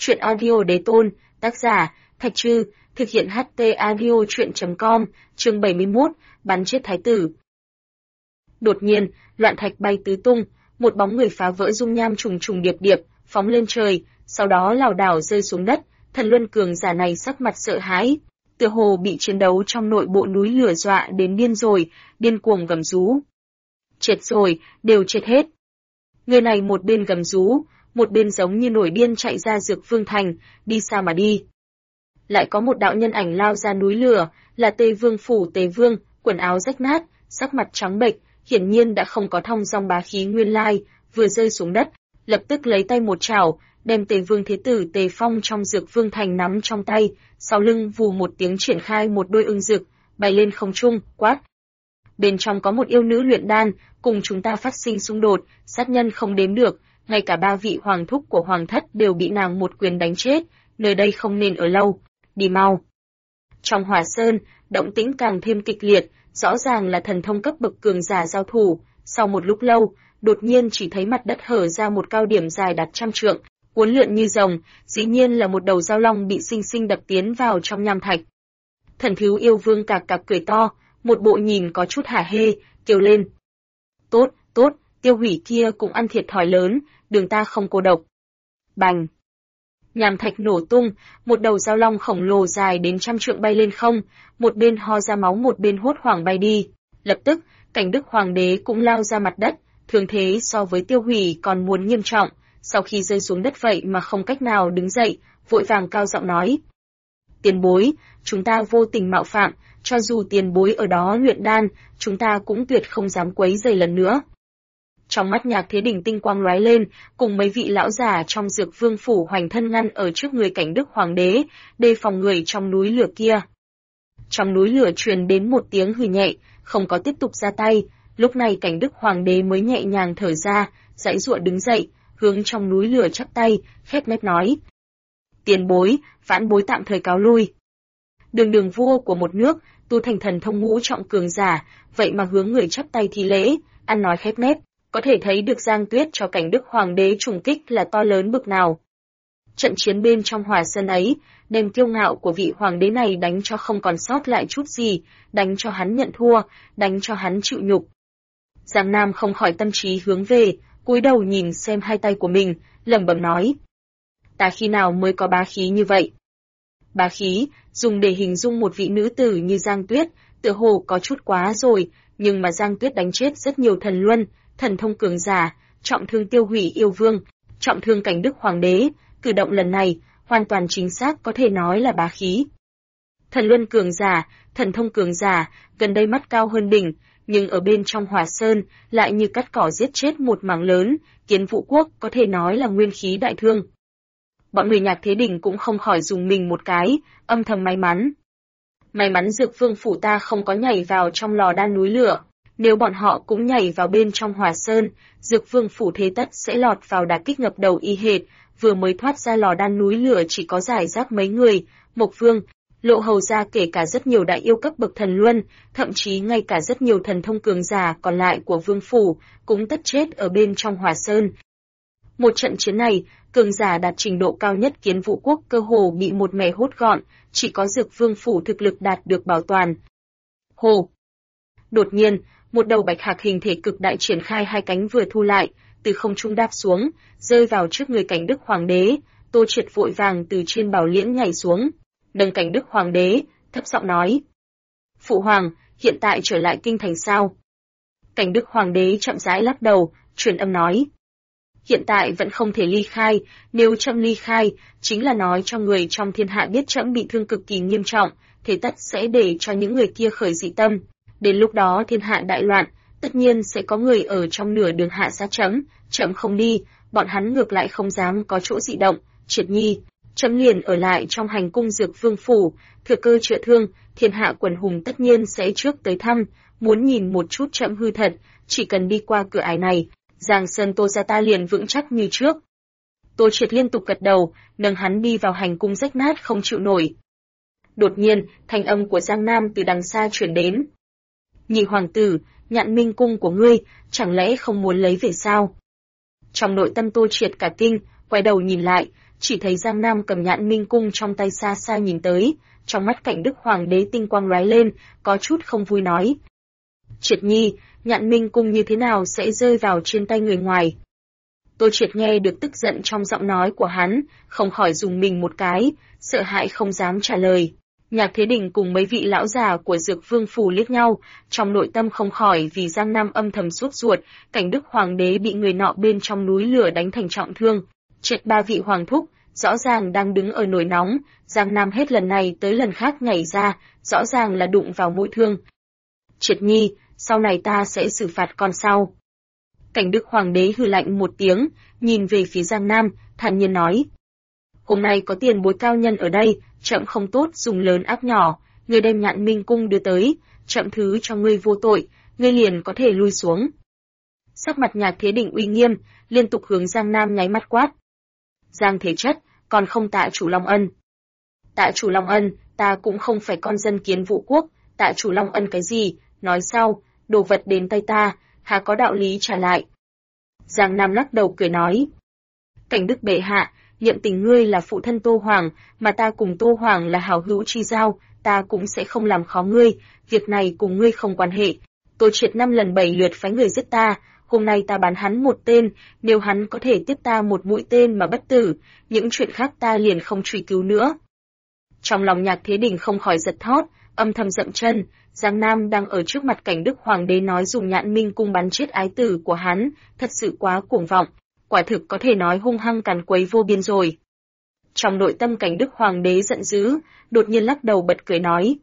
Truyện audio đế tôn, tác giả, Thạch Trư, thực hiện HT audio truyện.com, chương 71, bắn chết thái tử. Đột nhiên, loạn thạch bay tứ tung, một bóng người phá vỡ dung nham trùng trùng điệp điệp, phóng lên trời, sau đó lảo đảo rơi xuống đất. Thần luân cường giả này sắc mặt sợ hãi, tựa hồ bị chiến đấu trong nội bộ núi lửa dọa đến điên rồi, điên cuồng gầm rú. Chết rồi, đều chết hết. Người này một bên gầm rú, một bên giống như nổi điên chạy ra Dược Vương Thành, đi xa mà đi. Lại có một đạo nhân ảnh lao ra núi lửa, là Tây Vương Phủ Tề Vương, quần áo rách nát, sắc mặt trắng bệch, hiển nhiên đã không có thong dong bá khí nguyên lai, vừa rơi xuống đất, lập tức lấy tay một chảo, đem Tề Vương Thế Tử Tề Phong trong Dược Vương Thành nắm trong tay, sau lưng vù một tiếng triển khai một đôi ưng rực, bay lên không trung, quát. Bên trong có một yêu nữ luyện đan, cùng chúng ta phát sinh xung đột, sát nhân không đếm được, ngay cả 3 vị hoàng thúc của hoàng thất đều bị nàng một quyền đánh chết, nơi đây không nên ở lâu, đi mau. Trong Hỏa Sơn, động tĩnh càng thêm kịch liệt, rõ ràng là thần thông cấp bậc cường giả giao thủ, sau một lúc lâu, đột nhiên chỉ thấy mặt đất hở ra một cao điểm dài đạt 100 trượng, uốn lượn như rồng, dĩ nhiên là một đầu dao long bị sinh sinh đập tiến vào trong nham thạch. Thần Thiếu Yêu Vương cạc cạc cười to, một bộ nhìn có chút hả hê, kêu lên. Tốt, tốt, Tiêu Hủy kia cũng ăn thiệt thòi lớn, đường ta không cô độc. Bành! Nham thạch nổ tung, một đầu dao long khổng lồ dài đến 100 trượng bay lên không, một bên ho ra máu một bên hốt hoảng bay đi. Lập tức, Cảnh Đức Hoàng đế cũng lao ra mặt đất, thương thế so với Tiêu Hủy còn muốn nghiêm trọng, sau khi rơi xuống đất vậy mà không cách nào đứng dậy, vội vàng cao giọng nói. Tiền bối, chúng ta vô tình mạo phạm, cho dù tiền bối ở đó luyện đan, chúng ta cũng tuyệt không dám quấy rầy lần nữa. Trong mắt Nhạc Thế Đình tinh quang lóe lên, cùng mấy vị lão già trong Dược Vương Phủ hoành thân ngăn ở trước người Cảnh Đức Hoàng đế, đề phòng người trong núi lửa kia. Trong núi lửa truyền đến một tiếng hừ nhẹ, không có tiếp tục ra tay, lúc này Cảnh Đức Hoàng đế mới nhẹ nhàng thở ra, giãy giụa đứng dậy, hướng trong núi lửa chắp tay, khép nép nói. Tiền bối, vãn bối tạm thời cáo lui. Đường vua của một nước, tu thành thần thông ngũ trọng cường giả, vậy mà hướng người chắp tay thi lễ, ăn nói khép nép, có thể thấy được Giang Tuyết cho Cảnh Đức Hoàng đế trùng kích là to lớn bực nào. Trận chiến bên trong Hỏa Sơn ấy, đem kiêu ngạo của vị hoàng đế này đánh cho không còn sót lại chút gì, đánh cho hắn nhận thua, đánh cho hắn chịu nhục. Giang Nam không khỏi tâm trí hướng về, cúi đầu nhìn xem hai tay của mình, lẩm bẩm nói. Ta khi nào mới có bá khí như vậy? Bá khí, dùng để hình dung một vị nữ tử như Giang Tuyết, tựa hồ có chút quá rồi, nhưng mà Giang Tuyết đánh chết rất nhiều thần luân, thần thông cường giả, trọng thương Tiêu Hủy yêu vương, trọng thương Cảnh Đức Hoàng đế, cử động lần này, hoàn toàn chính xác có thể nói là bá khí. Thần luân cường giả, thần thông cường giả, gần đây mắt cao hơn đỉnh, nhưng ở bên trong Hỏa Sơn, lại như cắt cỏ giết chết một mảng lớn, Kiến Vũ Quốc có thể nói là nguyên khí đại thương. Bọn người Nhạc Thế Đình cũng không khỏi dùng mình một cái, âm thầm may mắn. May mắn Dược Vương Phủ ta không có nhảy vào trong lò đan núi lửa. Nếu bọn họ cũng nhảy vào bên trong Hỏa Sơn, Dược Vương Phủ thế tất sẽ lọt vào đả kích ngập đầu y hệt, vừa mới thoát ra lò đan núi lửa chỉ có giải rác mấy người, Mộc Vương, Lộ Hầu gia kể cả rất nhiều đại yêu cấp bậc thần luân, thậm chí ngay cả rất nhiều thần thông cường giả còn lại của Vương Phủ, cũng tất chết ở bên trong Hỏa Sơn. Một trận chiến này, cường giả đạt trình độ cao nhất Kiến Vũ Quốc cơ hồ bị một mẻ hốt gọn, chỉ có Dược Vương Phủ thực lực đạt được bảo toàn. Hồ! Đột nhiên, một đầu bạch hạc hình thể cực đại triển khai hai cánh vừa thu lại, từ không trung đáp xuống, rơi vào trước người Cảnh Đức Hoàng đế. Tô Triệt vội vàng từ trên bảo liễn nhảy xuống, nâng Cảnh Đức Hoàng đế, thấp giọng nói: Phụ hoàng, hiện tại trở lại kinh thành sao? Cảnh Đức Hoàng đế chậm rãi lắc đầu, truyền âm nói: Hiện tại vẫn không thể ly khai, nếu trẫm ly khai, chính là nói cho người trong thiên hạ biết trẫm bị thương cực kỳ nghiêm trọng, thế tất sẽ để cho những người kia khởi dị tâm. Đến lúc đó thiên hạ đại loạn, tất nhiên sẽ có người ở trong nửa đường hạ sát trẫm, trẫm không đi, bọn hắn ngược lại không dám có chỗ dị động. Triệt Nhi, trẫm liền ở lại trong hành cung Dược Vương Phủ, thừa cơ chữa thương, thiên hạ quần hùng tất nhiên sẽ trước tới thăm, muốn nhìn một chút trẫm hư thật, chỉ cần đi qua cửa ải này, Giang Sơn Tô gia ta liền vững chắc như trước. Tô Triệt liên tục gật đầu, nâng hắn đi vào hành cung rách nát không chịu nổi. Đột nhiên, thanh âm của Giang Nam từ đằng xa truyền đến. Nhị hoàng tử, Nhạn Minh cung của ngươi, chẳng lẽ không muốn lấy về sao? Trong nội tâm Tô Triệt cả kinh, quay đầu nhìn lại, chỉ thấy Giang Nam cầm Nhạn Minh cung trong tay xa xa nhìn tới, trong mắt Cảnh Đức Hoàng đế tinh quang lóe lên, có chút không vui nói. Triệt nhi, Nhạn Minh cung như thế nào sẽ rơi vào trên tay người ngoài? Tô Triệt nghe được tức giận trong giọng nói của hắn, không khỏi dùng mình một cái, sợ hãi không dám trả lời. Nhạc Thế Đình cùng mấy vị lão già của Dược Vương phủ liếc nhau, trong nội tâm không khỏi vì Giang Nam âm thầm sốt ruột, Cảnh Đức Hoàng đế bị người nọ bên trong núi lửa đánh thành trọng thương. Triệt ba vị hoàng thúc, rõ ràng đang đứng ở nồi nóng, Giang Nam hết lần này tới lần khác nhảy ra, rõ ràng là đụng vào mũi thương. Triệt nhi, sau này ta sẽ xử phạt con sau. Cảnh Đức Hoàng đế hừ lạnh một tiếng, nhìn về phía Giang Nam, thản nhiên nói. Hôm nay có tiền bối cao nhân ở đây, trẫm không tốt dùng lớn áp nhỏ, ngươi đem Nhạn Minh cung đưa tới, trẫm thứ cho ngươi vô tội, ngươi liền có thể lui xuống. Sắc mặt Nhạc Thế Đình uy nghiêm, liên tục hướng Giang Nam nháy mắt quát. Giang Thế Chất, còn không tạ chủ Long Ân. Tạ chủ Long Ân, ta cũng không phải con dân Kiến Vũ quốc, tạ chủ Long Ân cái gì, nói sau, đồ vật đến tay ta, há có đạo lý trả lại. Giang Nam lắc đầu cười nói. Cảnh Đức bệ hạ, niệm tình ngươi là phụ thân Tô Hoàng, mà ta cùng Tô Hoàng là hảo hữu chi giao, ta cũng sẽ không làm khó ngươi, việc này cùng ngươi không quan hệ. Tô Triệt 5 lần 7 lượt phái người giết ta, hôm nay ta bán hắn một tên, nếu hắn có thể tiếp ta một mũi tên mà bất tử, những chuyện khác ta liền không truy cứu nữa. Trong lòng Nhạc Thế Đình không khỏi giật thót, âm thầm dậm chân, Giang Nam đang ở trước mặt Cảnh Đức Hoàng đế nói dùng Nhạn Minh cung bắn chết ái tử của hắn, thật sự quá cuồng vọng, quả thực có thể nói hung hăng càn quấy vô biên rồi. Trong nội tâm Cảnh Đức Hoàng đế giận dữ, đột nhiên lắc đầu bật cười nói.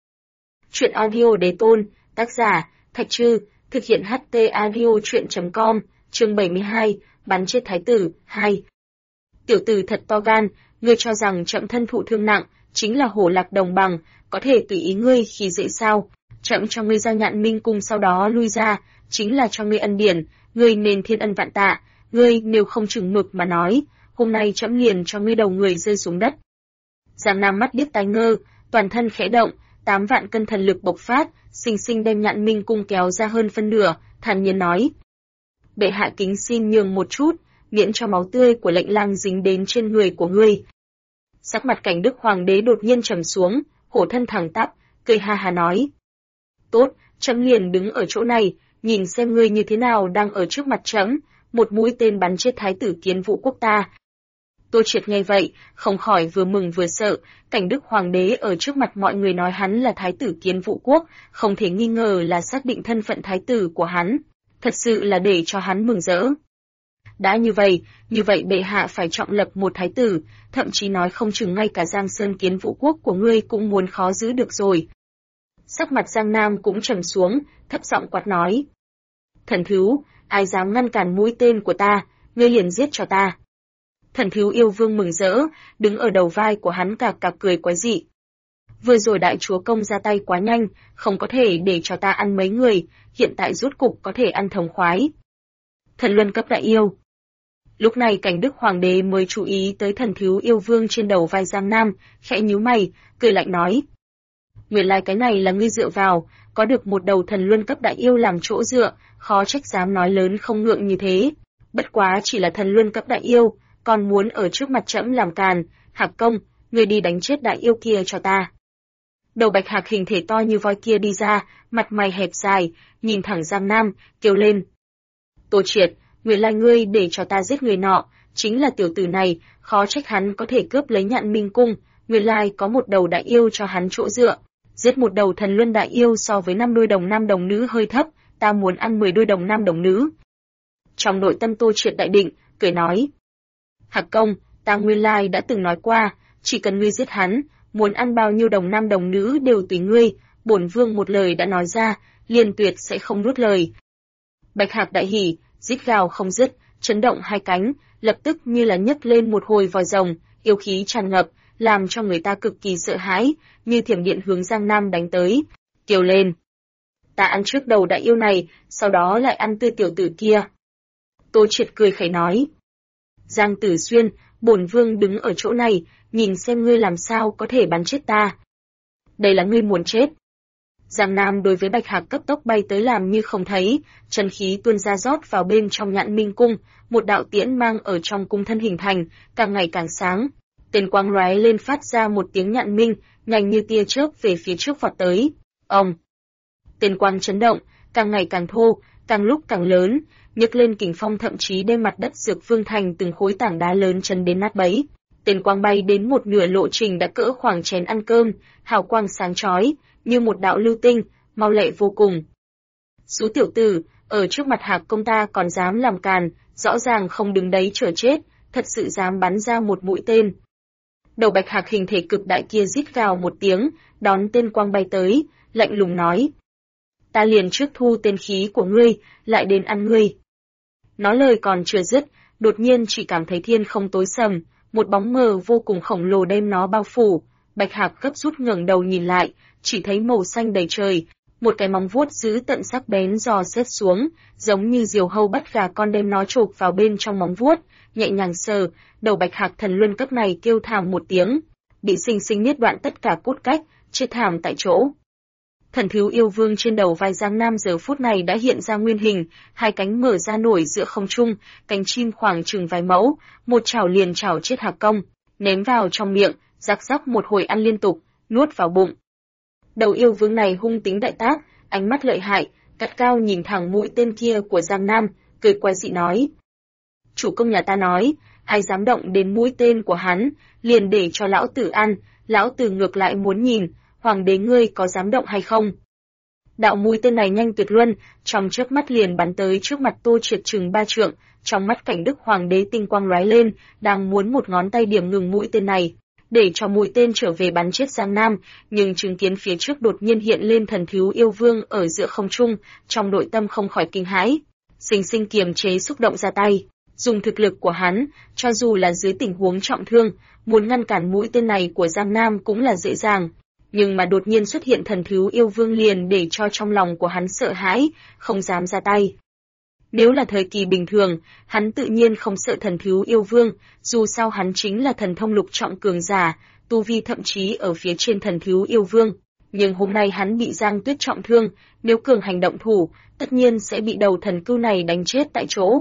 Chuyện audio đế tôn, tác giả, Thạch Trư, thực hiện HT audio chuyện.com, chương 72, bắn chết thái tử, 2. Tiểu tử thật to gan, ngươi cho rằng trẫm thân thụ thương nặng, chính là hổ lạc đồng bằng, có thể tùy ý ngươi khi dễ sao, trẫm cho ngươi giao Nhạn Minh cung sau đó lui ra, chính là cho ngươi ân điển, ngươi nên thiên ân vạn tạ, ngươi nếu không chừng mực mà nói, hôm nay trẫm liền cho ngươi đầu người rơi xuống đất. Giang Nam mắt điếc tai ngơ, toàn thân khẽ động, 8 vạn cân thần lực bộc phát, xinh xinh đem Nhạn Minh cung kéo ra hơn phân nửa, thản nhiên nói. Bệ hạ kính xin nhường một chút, miễn cho máu tươi của lệnh lang dính đến trên người của ngươi. Sắc mặt Cảnh Đức Hoàng đế đột nhiên trầm xuống, hổ thân thẳng tắp, cười ha ha nói. Tốt, trẫm liền đứng ở chỗ này, nhìn xem ngươi như thế nào đang ở trước mặt trẫm, một mũi tên bắn chết thái tử Kiến Vũ quốc ta. Tô Triệt nghe vậy, không khỏi vừa mừng vừa sợ, Cảnh Đức Hoàng đế ở trước mặt mọi người nói hắn là thái tử Kiến Vũ quốc, không thể nghi ngờ là xác định thân phận thái tử của hắn, thật sự là để cho hắn mừng rỡ. Đã như vậy bệ hạ phải trọng lập một thái tử, thậm chí nói không chừng ngay cả Giang Sơn Kiến Vũ quốc của ngươi cũng muốn khó giữ được rồi. Sắc mặt Giang Nam cũng trầm xuống, thấp giọng quát nói. Thần thú, ai dám ngăn cản mũi tên của ta, ngươi liền giết cho ta. Thần thú yêu vương mừng rỡ, đứng ở đầu vai của hắn cạc cạc cười quái dị. Vừa rồi đại chúa công ra tay quá nhanh, không có thể để cho ta ăn mấy người, hiện tại rốt cục có thể ăn thống khoái. Thần luân cấp đại yêu. Lúc này Cảnh Đức Hoàng đế mới chú ý tới thần thú yêu vương trên đầu vai Giang Nam, khẽ nhíu mày, cười lạnh nói. Nguyên lai cái này là ngươi dựa vào, có được một đầu thần luân cấp đại yêu làm chỗ dựa, khó trách dám nói lớn không ngượng như thế. Bất quá chỉ là thần luân cấp đại yêu, còn muốn ở trước mặt trẫm làm càn, Hạc công, ngươi đi đánh chết đại yêu kia cho ta. Đầu bạch hạc hình thể to như voi kia đi ra, mặt mày hẹp dài, nhìn thẳng Giang Nam, kêu lên. Tô Triệt, nguyên lai ngươi để cho ta giết người nọ, chính là tiểu tử này, khó trách hắn có thể cướp lấy Nhạn Minh cung, nguyên lai có một đầu đại yêu cho hắn chỗ dựa. Giết một đầu thần luân đại yêu so với 5 đôi đồng nam đồng nữ hơi thấp, ta muốn ăn 10 đôi đồng nam đồng nữ. Trong nội tâm Tô Triệt đại định, cười nói. Hạc công, ta nguyên lai đã từng nói qua, chỉ cần ngươi giết hắn, muốn ăn bao nhiêu đồng nam đồng nữ đều tùy ngươi, bổn vương một lời đã nói ra, liền tuyệt sẽ không nuốt lời. Bạch Hạc đại hỉ, rít gào không dứt, chấn động hai cánh, lập tức như là nhấc lên một hồi vòi rồng, yêu khí tràn ngập, làm cho người ta cực kỳ sợ hãi, như thiểm điện hướng Giang Nam đánh tới, kêu lên. Ta ăn trước đầu đại yêu này, sau đó lại ăn tươi tiểu tử kia. Tô Triệt cười khẩy nói. Giang Tử Xuyên, bổn vương đứng ở chỗ này, nhìn xem ngươi làm sao có thể bắn chết ta. Đây là ngươi muốn chết. Giang Nam đối với Bạch Hạc cấp tốc bay tới làm như không thấy, chân khí tuôn ra rót vào bên trong Nhạn Minh cung, một đạo tiễn mang ở trong cung thân hình thành, càng ngày càng sáng. Tên quang lóe lên phát ra một tiếng nhạn minh, nhanh như tia chớp về phía trước vọt tới. Ầm! Tên quang chấn động, càng ngày càng thô, càng lúc càng lớn, nhấc lên kình phong thậm chí đem mặt đất Dược Vương thành từng khối tảng đá lớn chấn đến nát bấy. Tên quang bay đến một nửa lộ trình đã cỡ khoảng chén ăn cơm, hào quang sáng chói, như một đạo lưu tinh, mau lẹ vô cùng. Sú tiểu tử, ở trước mặt Hạc công ta còn dám làm càn, rõ ràng không đứng đấy chờ chết, thật sự dám bắn ra một mũi tên. Đầu Bạch Hạc hình thể cực đại kia rít gào một tiếng, đón tên quang bay tới, lạnh lùng nói: ta liền trước thu tên khí của ngươi, lại đến ăn ngươi. Nói lời còn chưa dứt, đột nhiên chỉ cảm thấy thiên không tối sầm, một bóng mờ vô cùng khổng lồ đem nó bao phủ. Bạch Hạc gấp rút ngẩng đầu nhìn lại, chỉ thấy màu xanh đầy trời, một cái móng vuốt dữ tận sắc bén dò xét xuống, giống như diều hâu bắt gà con đem nó chộp vào bên trong móng vuốt, nhẹ nhàng sờ, đầu Bạch Hạc thần luân cấp này kêu thảm một tiếng, bị sinh sinh niết đoạn tất cả cốt cách, chết thảm tại chỗ. Thần thiếu yêu vương trên đầu vai Giang Nam giờ phút này đã hiện ra nguyên hình, hai cánh mở ra nổi giữa không trung, cánh chim khoảng chừng vài mẫu, một chảo liền chảo chết Hạc công, ném vào trong miệng, rắc rắc một hồi ăn liên tục, nuốt vào bụng. Đầu yêu vương này hung tính đại tác, ánh mắt lợi hại, cắt cao nhìn thẳng mũi tên kia của Giang Nam, cười quái dị nói: chủ công nhà ta nói, ai dám động đến mũi tên của hắn, liền để cho lão tử ăn, lão tử ngược lại muốn nhìn, hoàng đế ngươi có dám động hay không? Đạo mũi tên này nhanh tuyệt luân, trong chớp mắt liền bắn tới trước mặt Tô Triệt chừng 3 trượng, trong mắt Cảnh Đức hoàng đế tinh quang lóe lên, đang muốn một ngón tay điểm ngừng mũi tên này, để cho mũi tên trở về bắn chết Giang Nam, nhưng chứng kiến phía trước đột nhiên hiện lên thần thiếu yêu vương ở giữa không trung, trong nội tâm không khỏi kinh hãi, sinh sinh kiềm chế xúc động ra tay. Dùng thực lực của hắn, cho dù là dưới tình huống trọng thương, muốn ngăn cản mũi tên này của Giang Nam cũng là dễ dàng. Nhưng mà đột nhiên xuất hiện thần thiếu yêu vương liền để cho trong lòng của hắn sợ hãi, không dám ra tay. Nếu là thời kỳ bình thường, hắn tự nhiên không sợ thần thiếu yêu vương, dù sao hắn chính là thần thông lục trọng cường giả, tu vi thậm chí ở phía trên thần thiếu yêu vương. Nhưng hôm nay hắn bị Giang Tuyết trọng thương, nếu cường hành động thủ, tất nhiên sẽ bị đầu thần cưu này đánh chết tại chỗ.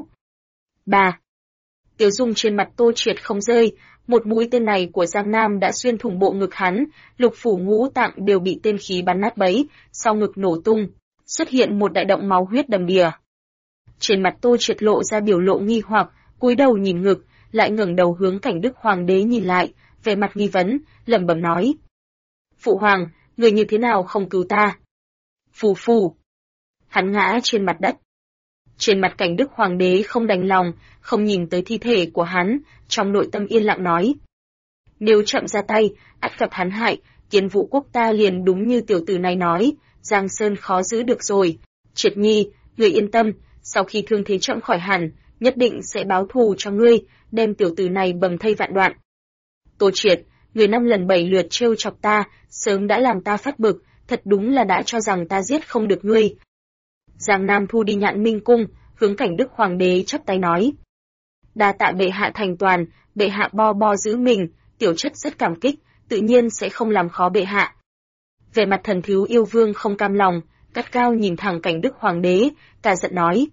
3. Tiếu dung trên mặt Tô Triệt không rơi, một mũi tên này của Giang Nam đã xuyên thủng bộ ngực hắn, lục phủ ngũ tạng đều bị tên khí bắn nát bấy, sau ngực nổ tung, xuất hiện một đại động máu huyết đầm đìa. Trên mặt Tô Triệt lộ ra biểu lộ nghi hoặc, cúi đầu nhìn ngực, lại ngẩng đầu hướng Cảnh Đức hoàng đế nhìn lại, vẻ mặt nghi vấn, lẩm bẩm nói: phụ hoàng, người như thế nào không cứu ta? Phù phù. Hắn ngã trên mặt đất. Trên mặt Cảnh Đức hoàng đế không đành lòng, không nhìn tới thi thể của hắn, trong nội tâm yên lặng nói: nếu chậm ra tay, ắt gặp hắn hại, Kiến Vũ quốc ta liền đúng như tiểu tử này nói, Giang Sơn khó giữ được rồi. Triệt nhi, người yên tâm, sau khi thương thế chậm khỏi hẳn, nhất định sẽ báo thù cho ngươi, đem tiểu tử này bầm thây vạn đoạn. Tô Triệt, người 5 lần 7 lượt trêu chọc ta, sớm đã làm ta phát bực, thật đúng là đã cho rằng ta giết không được ngươi. Giang Nam thu đi Nhạn Minh cung, hướng Cảnh Đức hoàng đế chắp tay nói: đa tạ bệ hạ thành toàn, bệ hạ bo giữ mình, tiểu chất rất cảm kích, tự nhiên sẽ không làm khó bệ hạ. Về mặt thần thiếu yêu vương không cam lòng, gắt cao nhìn thẳng Cảnh Đức hoàng đế, cả giận nói.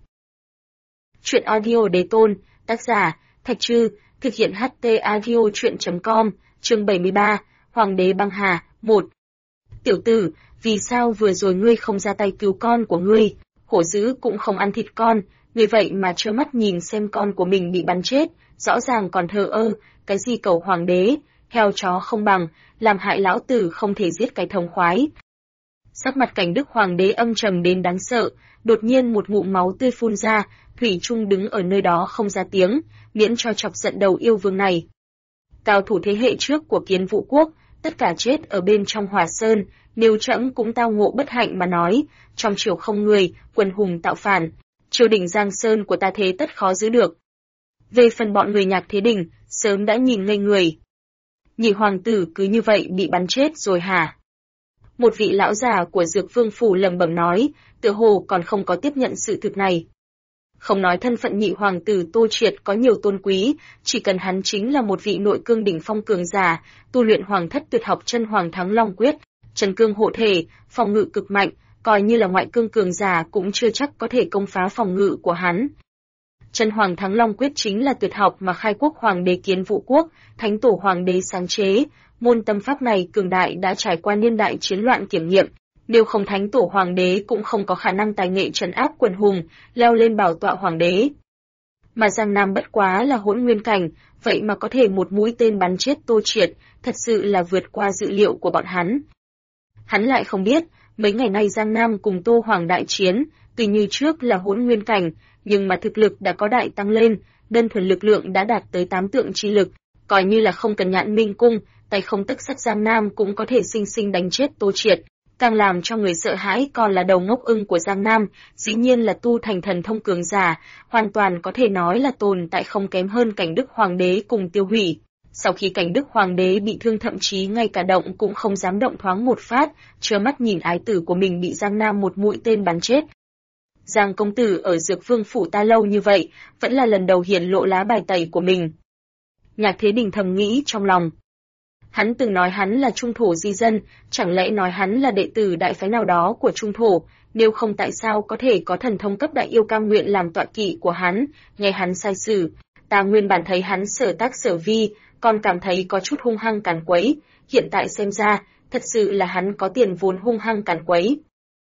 Chuyện audio đế tôn, tác giả, Thạch Trư, thực hiện HT audio chuyện.com, chương 73, Hoàng đế băng hà, 1. Tiểu tử, vì sao vừa rồi ngươi không ra tay cứu con của ngươi, hổ dữ cũng không ăn thịt con, ngươi vậy mà trơ mắt nhìn xem con của mình bị bắn chết, rõ ràng còn thờ ơ, cái gì cầu hoàng đế, heo chó không bằng, làm hại lão tử không thể giết cái thống khoái. Sắc mặt Cảnh Đức hoàng đế âm trầm đến đáng sợ, đột nhiên một ngụm máu tươi phun ra, thủy chung đứng ở nơi đó không ra tiếng, miễn cho chọc giận đầu yêu vương này. Cao thủ thế hệ trước của Kiến Vũ quốc, tất cả chết ở bên trong Hỏa Sơn, nếu trẫm cũng tao ngộ bất hạnh mà nói, trong triều không người, quần hùng tạo phản, triều đình Giang Sơn của ta thế tất khó giữ được. Về phần bọn người Nhạc Thế Đình, sớm đã nhìn ngây người. Nhị hoàng tử cứ như vậy bị bắn chết rồi hả? Một vị lão già của Dược Vương phủ lẩm bẩm nói, tựa hồ còn không có tiếp nhận sự thực này. Không nói thân phận nhị hoàng tử Tô Triệt có nhiều tôn quý, chỉ cần hắn chính là một vị nội cương đỉnh phong cường giả, tu luyện hoàng thất tuyệt học chân hoàng thắng long quyết, Chân cương hộ thể, phòng ngự cực mạnh, coi như là ngoại cương cường giả cũng chưa chắc có thể công phá phòng ngự của hắn. Chân Hoàng Thắng Long Quyết chính là tuyệt học mà khai quốc hoàng đế Kiến Vũ Quốc, thánh tổ hoàng đế sáng chế, môn tâm pháp này cường đại đã trải qua niên đại chiến loạn kiểm nghiệm, nếu không thánh tổ hoàng đế cũng không có khả năng tài nghệ trấn áp quần hùng, leo lên bảo tọa hoàng đế. Mà Giang Nam bất quá là hỗn nguyên cảnh, vậy mà có thể một mũi tên bắn chết Tô Triệt, thật sự là vượt qua dự liệu của bọn hắn. Hắn lại không biết, mấy ngày nay Giang Nam cùng Tô Hoàng đại chiến, tuy như trước là hỗn nguyên cảnh, nhưng mà thực lực đã có đại tăng lên, đơn thuần lực lượng đã đạt tới 8 tượng chi lực, coi như là không cần Nhạn Minh cung, tay không tấc sắt Giang Nam cũng có thể sinh sinh đánh chết Tô Triệt. Càng làm cho người sợ hãi còn là đầu ngốc ưng của Giang Nam, dĩ nhiên là tu thành thần thông cường giả, hoàn toàn có thể nói là tồn tại không kém hơn Cảnh Đức Hoàng đế cùng Tiêu Hủy. Sau khi Cảnh Đức Hoàng đế bị thương thậm chí ngay cả động cũng không dám động thoáng một phát, trơ mắt nhìn ái tử của mình bị Giang Nam một mũi tên bắn chết. Giang công tử ở Dược Vương phủ ta lâu như vậy, vẫn là lần đầu hiển lộ lá bài tẩy của mình. Nhạc Thế Đình thầm nghĩ trong lòng. Hắn từng nói hắn là trung thổ di dân, chẳng lẽ nói hắn là đệ tử đại phái nào đó của trung thổ, nếu không tại sao có thể có thần thông cấp đại yêu cam nguyện làm tọa kỵ của hắn, nghe hắn sai sử. Ta nguyên bản thấy hắn sở tác sở vi, còn cảm thấy có chút hung hăng càn quấy, hiện tại xem ra, thật sự là hắn có tiền vốn hung hăng càn quấy.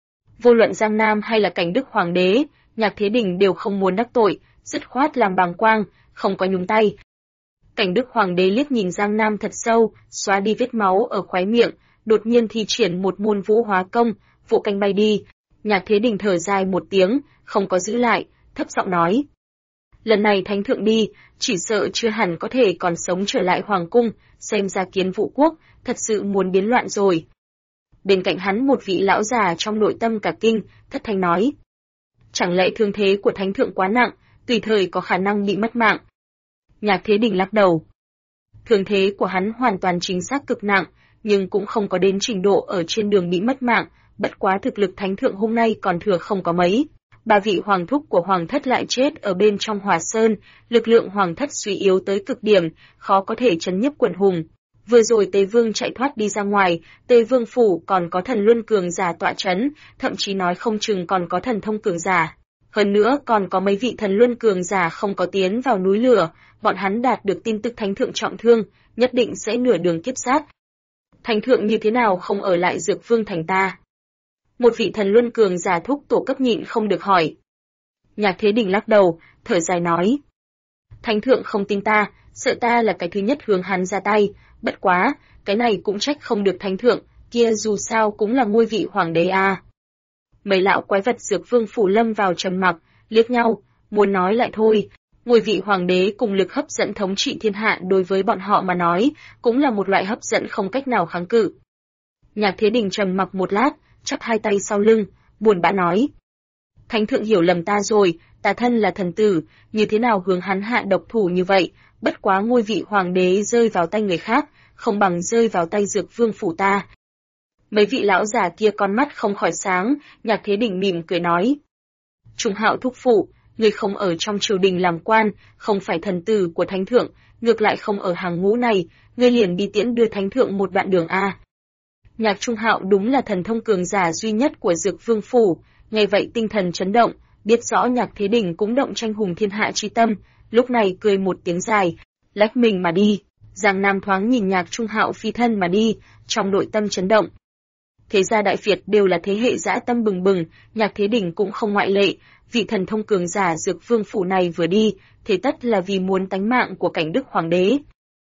Vô luận Giang Nam hay là Cảnh Đức Hoàng đế, Nhạc Thế Đình đều không muốn đắc tội, dứt khoát làm bàng quang, không có nhúng tay. Cảnh Đức Hoàng đế liếc nhìn Giang Nam thật sâu, xóa đi vết máu ở khóe miệng, đột nhiên thi triển một môn vũ hóa công, vỗ cánh bay đi. Nhạc Thế Đình thở dài một tiếng, không có giữ lại, thấp giọng nói. Lần này thánh thượng đi, chỉ sợ chưa hẳn có thể còn sống trở lại hoàng cung, xem ra Kiến Vũ Quốc, thật sự muốn biến loạn rồi. Bên cạnh hắn một vị lão già trong nội tâm cả kinh, thất thanh nói. Chẳng lẽ thương thế của thánh thượng quá nặng, tùy thời có khả năng bị mất mạng. Nhạc Thế Đình lắc đầu. Thương thế của hắn hoàn toàn chính xác cực nặng, nhưng cũng không có đến trình độ ở trên đường bị mất mạng, bất quá thực lực thánh thượng hôm nay còn thừa không có mấy. 3 vị hoàng thúc của hoàng thất lại chết ở bên trong Hỏa Sơn, lực lượng hoàng thất suy yếu tới cực điểm, khó có thể trấn nhiếp quần hùng. Vừa rồi Tề Vương chạy thoát đi ra ngoài, Tề Vương phủ còn có thần luân cường giả tọa trấn, thậm chí nói không chừng còn có thần thông cường giả. Hơn nữa còn có mấy vị thần luân cường giả không có tiến vào núi lửa, bọn hắn đạt được tin tức thánh thượng trọng thương, nhất định sẽ nửa đường kiếp sát. Thánh thượng như thế nào không ở lại Dược Vương thành ta? Một vị thần luân cường giả thúc tổ cấp nhịn không được hỏi. Nhạc Thế Đình lắc đầu, thở dài nói. Thánh thượng không tin ta, sợ ta là cái thứ nhất hướng hắn ra tay, bất quá, cái này cũng trách không được thánh thượng, kia dù sao cũng là ngôi vị hoàng đế à. Mấy lão quái vật Dược Vương phủ lâm vào trầm mặc, liếc nhau, muốn nói lại thôi. Ngôi vị hoàng đế cùng lực hấp dẫn thống trị thiên hạ đối với bọn họ mà nói, cũng là một loại hấp dẫn không cách nào kháng cự. Nhạc Thế Đình trầm mặc một lát, chắp hai tay sau lưng, buồn bã nói. Thánh thượng hiểu lầm ta rồi, ta thân là thần tử, như thế nào hướng hắn hạ độc thủ như vậy, bất quá ngôi vị hoàng đế rơi vào tay người khác, không bằng rơi vào tay Dược Vương phủ ta. Mấy vị lão già kia con mắt không khỏi sáng, Nhạc Thế Đình mỉm cười nói. Trung Hạo thúc phụ, người không ở trong triều đình làm quan, không phải thần tử của thánh thượng, ngược lại không ở hàng ngũ này, ngươi liền đi tiễn đưa thánh thượng một đoạn đường a. Nhạc Trung Hạo đúng là thần thông cường giả duy nhất của Dược Vương phủ, nghe vậy tinh thần chấn động, biết rõ Nhạc Thế Đình cũng động tranh hùng thiên hạ chi tâm, lúc này cười một tiếng dài, lách mình mà đi. Giang Nam thoáng nhìn Nhạc Trung Hạo phi thân mà đi, trong nội tâm chấn động. Thế gia đại Việt đều là thế hệ dã tâm bừng bừng, Nhạc Thế Đình cũng không ngoại lệ, vị thần thông cường giả Dược Vương phủ này vừa đi, thế tất là vì muốn tánh mạng của Cảnh Đức Hoàng đế.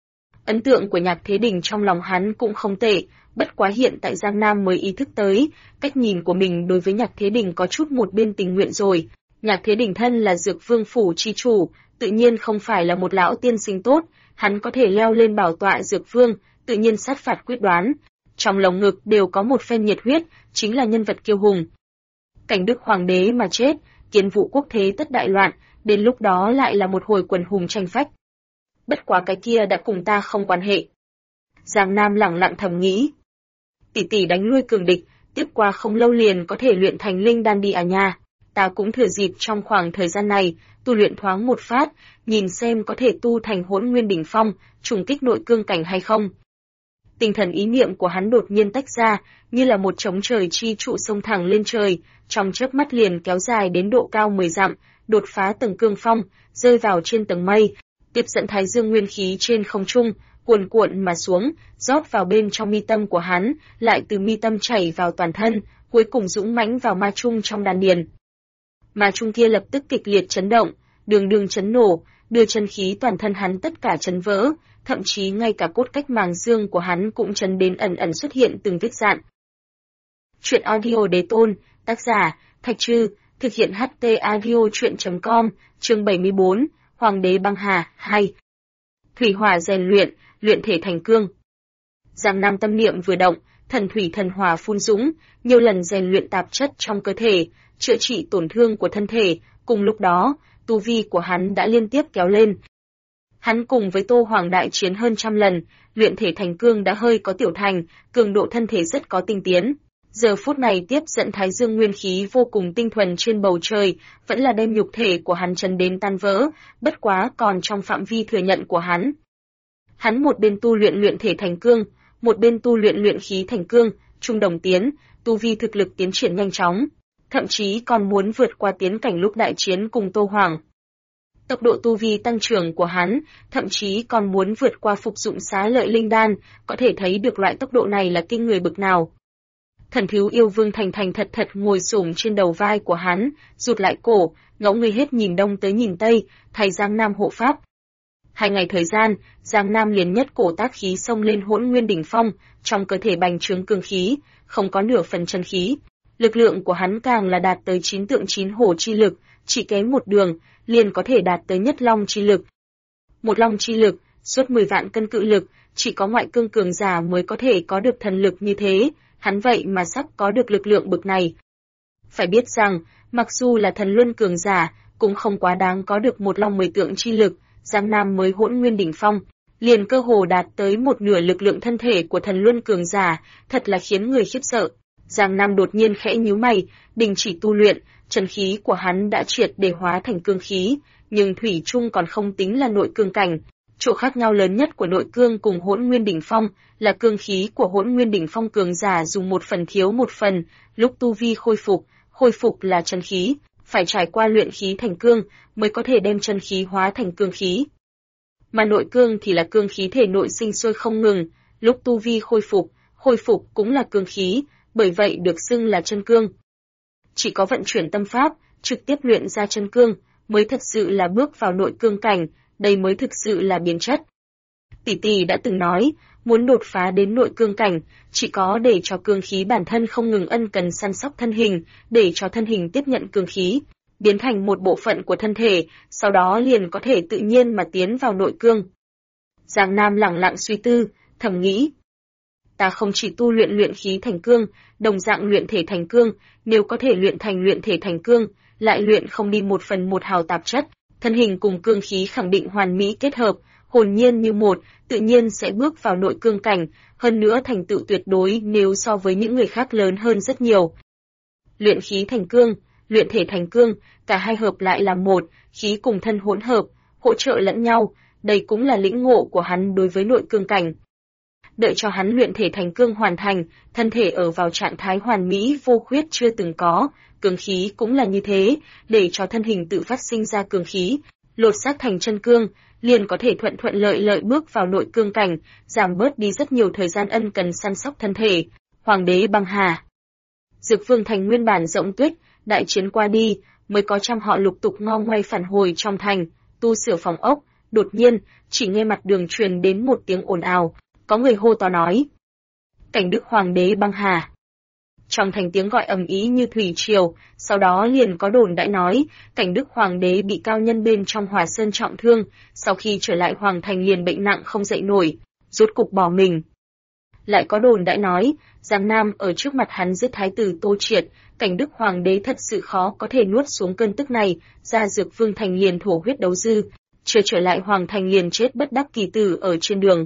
Ấn tượng của Nhạc Thế Đình trong lòng hắn cũng không tệ, bất quá hiện tại Giang Nam mới ý thức tới, cách nhìn của mình đối với Nhạc Thế Đình có chút một bên tình nguyện rồi. Nhạc Thế Đình thân là Dược Vương phủ chi chủ, tự nhiên không phải là một lão tiên sinh tốt, hắn có thể leo lên bảo tọa Dược Vương, tự nhiên sát phạt quyết đoán. Trong lồng ngực đều có một phen nhiệt huyết, chính là nhân vật kiêu hùng. Cảnh Đức Hoàng đế mà chết, Kiến Vũ quốc thế tất đại loạn, đến lúc đó lại là một hồi quần hùng tranh phách. Bất quá cái kia đã cùng ta không quan hệ. Giang Nam lẳng lặng thầm nghĩ. Tỷ tỷ đánh lui cường địch, tiếp qua không lâu liền có thể luyện thành linh đan đi à nha. Ta cũng thừa dịp trong khoảng thời gian này, tu luyện thoáng một phát, nhìn xem có thể tu thành hỗn nguyên đỉnh phong, trùng kích nội cương cảnh hay không. Tinh thần ý niệm của hắn đột nhiên tách ra, như là một trống trời chi trụ xông thẳng lên trời, trong chớp mắt liền kéo dài đến độ cao 10 dặm, đột phá tầng cương phong, rơi vào trên tầng mây, tiếp dẫn thái dương nguyên khí trên không trung, cuồn cuộn mà xuống, rót vào bên trong mi tâm của hắn, lại từ mi tâm chảy vào toàn thân, cuối cùng dũng mãnh vào ma trung trong đan điền. Ma trung kia lập tức kịch liệt chấn động, đường đường chấn nổ, đưa chân khí toàn thân hắn tất cả chấn vỡ, thậm chí ngay cả cốt cách màng xương của hắn cũng chấn đến ẩn ẩn xuất hiện từng vết rạn. Truyện audio đế tôn, tác giả, Thạch Trư, thực hiện HT audio truyện.com, chương 74, Hoàng đế băng hà, 2. Thủy hỏa rèn luyện, luyện thể thành cương. Giang Nam tâm niệm vừa động, thần thủy thần hỏa phun dũng, nhiều lần rèn luyện tạp chất trong cơ thể, chữa trị tổn thương của thân thể, cùng lúc đó, tu vi của hắn đã liên tiếp kéo lên. Hắn cùng với Tô Hoàng đại chiến hơn trăm lần, luyện thể thành cương đã hơi có tiểu thành, cường độ thân thể rất có tinh tiến. Giờ phút này tiếp dẫn thái dương nguyên khí vô cùng tinh thuần trên bầu trời, vẫn là đem nhục thể của hắn chấn đến tan vỡ, bất quá còn trong phạm vi thừa nhận của hắn. Hắn một bên tu luyện luyện thể thành cương, một bên tu luyện luyện khí thành cương, trung đồng tiến, tu vi thực lực tiến triển nhanh chóng, thậm chí còn muốn vượt qua tiến cảnh lúc đại chiến cùng Tô Hoàng. Tốc độ tu vi tăng trưởng của hắn, thậm chí còn muốn vượt qua phục dụng xá lợi linh đan, có thể thấy được loại tốc độ này là kinh người bực nào. Thần thiếu yêu vương thành thành thật thật ngồi xổm trên đầu vai của hắn, rụt lại cổ, ngẫu người hết nhìn đông tới nhìn tây, thay Giang Nam hộ pháp. 2 ngày thời gian, Giang Nam liền nhất cổ tác khí xông lên hỗn nguyên đỉnh phong, trong cơ thể bành trướng cương khí, không có nửa phần chân khí. Lực lượng của hắn càng là đạt tới 9 tượng 9 hổ chi lực, chỉ kém một đường, liền có thể đạt tới nhất long chi lực. Một long chi lực, suốt 10 vạn cân cự lực, chỉ có ngoại cương cường giả mới có thể có được thần lực như thế, hắn vậy mà sắp có được lực lượng bực này. Phải biết rằng, mặc dù là thần luân cường giả, cũng không quá đáng có được một long 10 tượng chi lực, Giang Nam mới hỗn nguyên đỉnh phong, liền cơ hồ đạt tới một nửa lực lượng thân thể của thần luân cường giả, thật là khiến người khiếp sợ. Giang Nam đột nhiên khẽ nhíu mày, đình chỉ tu luyện, chân khí của hắn đã triệt để hóa thành cương khí, nhưng thủy chung còn không tính là nội cương cảnh. Chỗ khác nhau lớn nhất của nội cương cùng hỗn nguyên đỉnh phong là cương khí của hỗn nguyên đỉnh phong cường giả dùng một phần thiếu một phần, lúc tu vi khôi phục là chân khí, phải trải qua luyện khí thành cương mới có thể đem chân khí hóa thành cương khí. Mà nội cương thì là cương khí thể nội sinh sôi không ngừng, lúc tu vi khôi phục cũng là cương khí, bởi vậy được xưng là chân cương. Chỉ có vận chuyển tâm pháp, trực tiếp luyện ra chân cương, mới thật sự là bước vào nội cương cảnh, đây mới thực sự là biến chất. Tỷ tỷ đã từng nói, muốn đột phá đến nội cương cảnh, chỉ có để cho cương khí bản thân không ngừng ân cần săn sóc thân hình, để cho thân hình tiếp nhận cương khí, biến thành một bộ phận của thân thể, sau đó liền có thể tự nhiên mà tiến vào nội cương. Giang Nam lẳng lặng suy tư, thầm nghĩ. Ta không chỉ tu luyện luyện khí thành cương, đồng dạng luyện thể thành cương, nếu có thể luyện thành luyện thể thành cương, lại luyện không đi 1/1 hào tạp chất, thân hình cùng cương khí khẳng định hoàn mỹ kết hợp, hồn nhiên như một, tự nhiên sẽ bước vào nội cương cảnh, hơn nữa thành tựu tuyệt đối nếu so với những người khác lớn hơn rất nhiều. Luyện khí thành cương, luyện thể thành cương, cả hai hợp lại là một, khí cùng thân hỗn hợp, hỗ trợ lẫn nhau, đây cũng là lĩnh ngộ của hắn đối với nội cương cảnh. Đợi cho hắn luyện thể thành cương hoàn thành, thân thể ở vào trạng thái hoàn mỹ vô khuyết chưa từng có, cương khí cũng là như thế, để cho thân hình tự phát sinh ra cương khí, lột xác thành chân cương, liền có thể thuận lợi bước vào nội cương cảnh, giảm bớt đi rất nhiều thời gian ân cần săn sóc thân thể. Hoàng đế băng hà. Dược Vương thành nguyên bản rộng tuyết, đại chiến qua đi, mới có trăm họ lục tục ngo ngoe phản hồi trong thành, tu sửa phòng ốc, đột nhiên, chỉ nghe mặt đường truyền đến một tiếng ồn ào, có người hô to nói. Cảnh Đức Hoàng đế băng hà. Trong thành tiếng gọi ầm ĩ như thủy triều, sau đó liền có đồn đại nói, Cảnh Đức Hoàng đế bị cao nhân bên trong Hỏa Sơn trọng thương, sau khi trở lại Hoàng thành liền bệnh nặng không dậy nổi, rốt cục bỏ mình. Lại có đồn đại nói, Giang Nam ở trước mặt hắn giết thái tử Tô Triệt, Cảnh Đức Hoàng đế thật sự khó có thể nuốt xuống cơn tức này, ra Dược Vương thành liền thổ huyết đấu dư, chưa trở lại Hoàng thành liền chết bất đắc kỳ tử ở trên đường.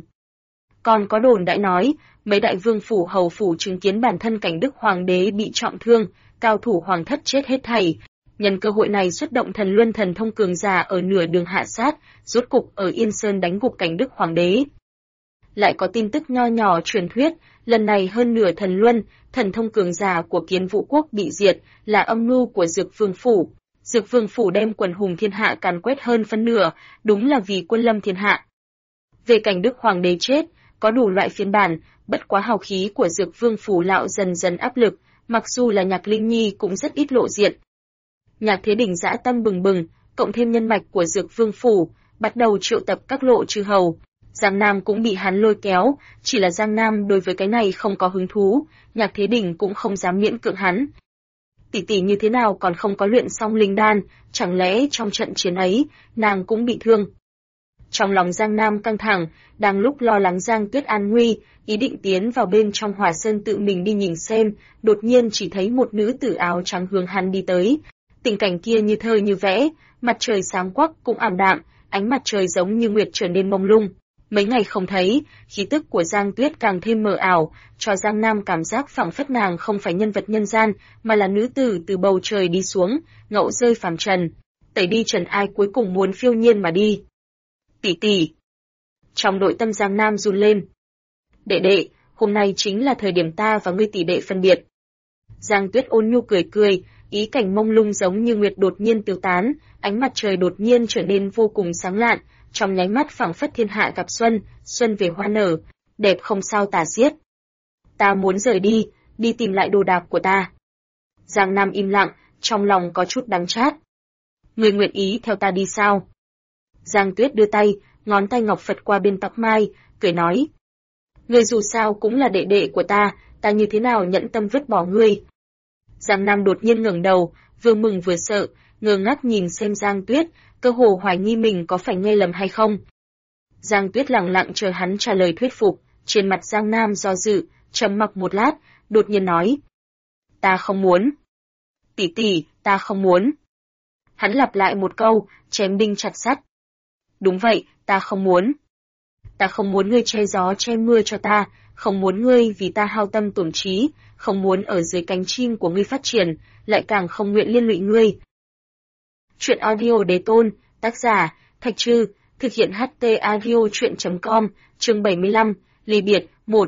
Còn có đồn đại nói, mấy đại vương phủ hầu phủ chứng kiến bản thân Cảnh Đức Hoàng đế bị trọng thương, cao thủ hoàng thất chết hết thảy. Nhân cơ hội này xuất động thần luân thần thông cường giả ở nửa đường hạ sát, rốt cục ở Yên Sơn đánh gục Cảnh Đức Hoàng đế. lại có tin tức nho nhỏ truyền thuyết, lần này hơn nửa thần luân, thần thông cường giả của Kiến Vũ quốc bị diệt, là âm mưu của Dược Vương phủ. Dược Vương phủ đem quần hùng thiên hạ càn quét hơn phân nửa, đúng là vì quân lâm thiên hạ. Về cảnh Đức Hoàng đế chết, có đủ loại phiên bản, bất quá hào khí của Dược Vương phủ lão dần dần áp lực, mặc dù là Nhạc Linh Nhi cũng rất ít lộ diện. Nhạc Thế Đình dã tâm bừng bừng, cộng thêm nhân mạch của Dược Vương phủ, bắt đầu triệu tập các lộ chư hầu. Giang Nam cũng bị hắn lôi kéo, chỉ là Giang Nam đối với cái này không có hứng thú, Nhạc Thế Đình cũng không dám miễn cưỡng hắn. Tỷ tỷ như thế nào còn không có luyện xong linh đan, chẳng lẽ trong trận chiến ấy, nàng cũng bị thương. Trong lòng Giang Nam căng thẳng, đang lúc lo lắng Giang Tuyết an nguy, ý định tiến vào bên trong Hỏa Sơn tự mình đi nhìn xem, đột nhiên chỉ thấy một nữ tử áo trắng hướng hắn đi tới. Tình cảnh kia như thơ như vẽ, mặt trời sáng quắc cũng ảm đạm, ánh mặt trời giống như nguyệt trở nên mông lung. Mấy ngày không thấy, khí tức của Giang Tuyết càng thêm mờ ảo, cho Giang Nam cảm giác phảng phất nàng không phải nhân vật nhân gian, mà là nữ tử từ bầu trời đi xuống, ngẫu rơi phàm trần. Tẩy đi trần ai cuối cùng muốn phiêu nhiên mà đi. Tỷ tỷ. Trong nội tâm Giang Nam run lên. Đệ đệ, hôm nay chính là thời điểm ta và ngươi tỷ đệ phân biệt. Giang Tuyết ôn nhu cười cười, ý cảnh mông lung giống như nguyệt đột nhiên tiêu tán, ánh mặt trời đột nhiên trở nên vô cùng sáng lạn, trong nháy mắt phảng phất thiên hạ gặp xuân, xuân về hoa nở, đẹp không sao tả xiết. Ta muốn rời đi, đi tìm lại đồ đạc của ta. Giang Nam im lặng, trong lòng có chút đắng chát. Ngươi nguyện ý theo ta đi sao? Giang Tuyết đưa tay, ngón tay ngọc phật qua bên tóc mai, cười nói. Ngươi dù sao cũng là đệ đệ của ta như thế nào nhẫn tâm vứt bỏ ngươi. Giang Nam đột nhiên ngẩng đầu, vừa mừng vừa sợ, ngơ ngác nhìn xem Giang Tuyết, cơ hồ hoài nghi mình có phải nghe lầm hay không. Giang Tuyết lặng lặng chờ hắn trả lời thuyết phục, trên mặt Giang Nam do dự, trầm mặc một lát, đột nhiên nói. Ta không muốn. Tỷ tỷ, ta không muốn. Hắn lặp lại một câu, chém đinh chặt sắt. Đúng vậy, ta không muốn. Ta không muốn ngươi che gió che mưa cho ta, không muốn ngươi vì ta hao tâm tổn trí, không muốn ở dưới cánh chim của ngươi phát triển, lại càng không nguyện liên lụy ngươi. Chuyện audio Đế Tôn, tác giả, Thạch Trư, thực hiện HT audio chuyện.com, chương 75, ly biệt, 1.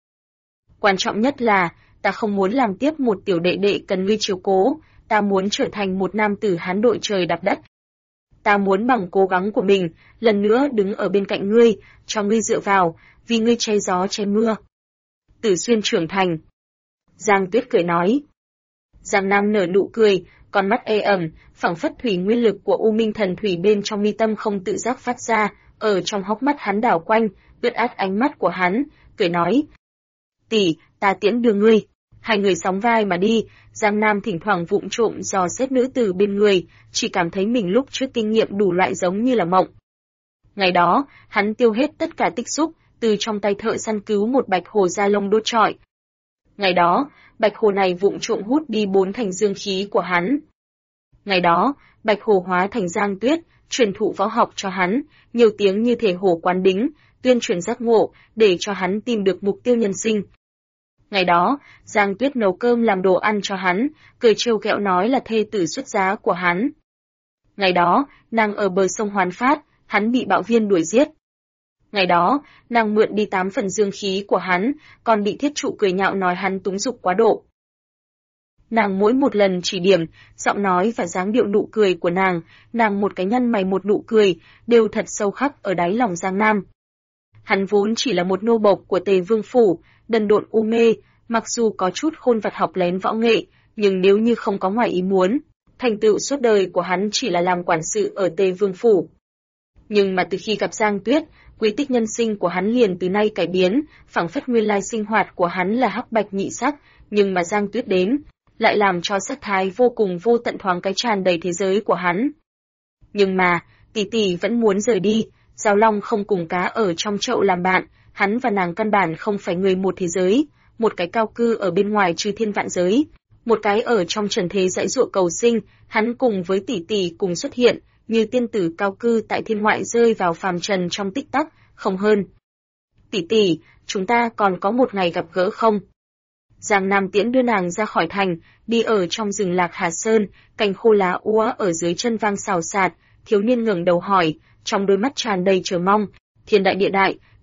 Quan trọng nhất là, ta không muốn làm tiếp một tiểu đệ đệ cần ngươi chiếu cố, ta muốn trở thành một nam tử hán đội trời đạp đất. Ta muốn bằng cố gắng của mình, lần nữa đứng ở bên cạnh ngươi, cho ngươi dựa vào, vì ngươi che gió che mưa. Tử Xuyên trưởng thành. Giang Tuyết cười nói. Giang Nam nở nụ cười, con mắt ê ẩm, phảng phất thủy nguyên lực của U Minh thần thủy bên trong mi tâm không tự giác phát ra, ở trong hốc mắt hắn đảo quanh, ướt át ánh mắt của hắn, cười nói. Tỷ, ta tiễn đưa ngươi. Hai người sóng vai mà đi, Giang Nam thỉnh thoảng vụng trộm dò xét nữ tử bên người, chỉ cảm thấy mình lúc trước kinh nghiệm đủ loại giống như là mộng. Ngày đó, hắn tiêu hết tất cả tích xúc, từ trong tay thợ săn cứu một bạch hồ da lông đốt trọi. Ngày đó, bạch hồ này vụng trộm hút đi 4 thành dương khí của hắn. Ngày đó, bạch hồ hóa thành Giang Tuyết, truyền thụ võ học cho hắn, nhiều tiếng như thể hổ quán đính, tuyên truyền giác ngộ, để cho hắn tìm được mục tiêu nhân sinh. Ngày đó, Giang Tuyết nấu cơm làm đồ ăn cho hắn, cười trêu ghẹo nói là thê tử xuất giá của hắn. Ngày đó, nàng ở bờ sông Hoán Phát, hắn bị bạo viên đuổi giết. Ngày đó, nàng mượn đi 8 phần dương khí của hắn, còn bị thiết trụ cười nhạo nói hắn túng dục quá độ. Nàng mỗi một lần chỉ điểm, giọng nói và dáng điệu nụ cười của nàng một cái nhăn mày một nụ cười, đều thật sâu khắc ở đáy lòng Giang Nam. Hắn vốn chỉ là một nô bộc của Tề Vương phủ, đần độn u mê, mặc dù có chút khôn vặt học lén võ nghệ, nhưng nếu như không có ngoài ý muốn, thành tựu suốt đời của hắn chỉ là làm quản sự ở Tề Vương phủ. Nhưng mà từ khi gặp Giang Tuyết, quy tích nhân sinh của hắn liền từ nay cải biến, phảng phất nguyên lai sinh hoạt của hắn là hắc bạch nhị sắc, nhưng mà Giang Tuyết đến, lại làm cho sắc thái vô cùng vô tận thoáng cái tràn đầy thế giới của hắn. Nhưng mà, tỷ tỷ vẫn muốn rời đi, Giao Long không cùng cá ở trong chậu làm bạn, hắn và nàng căn bản không phải người một thế giới, một cái cao cư ở bên ngoài chư thiên vạn giới, một cái ở trong trần thế dãy dụa cầu sinh, hắn cùng với tỷ tỷ cùng xuất hiện, như tiên tử cao cư tại thiên ngoại rơi vào phàm trần trong tích tắc, không hơn. Tỷ tỷ, chúng ta còn có một ngày gặp gỡ không? Giang Nam Tiễn đưa nàng ra khỏi thành, đi ở trong rừng Lạc Hà Sơn, cành khô lá úa ở dưới chân vang xào xạc, thiếu niên ngẩng đầu hỏi, trong đôi mắt tràn đầy chờ mong, thiên đại địa đại,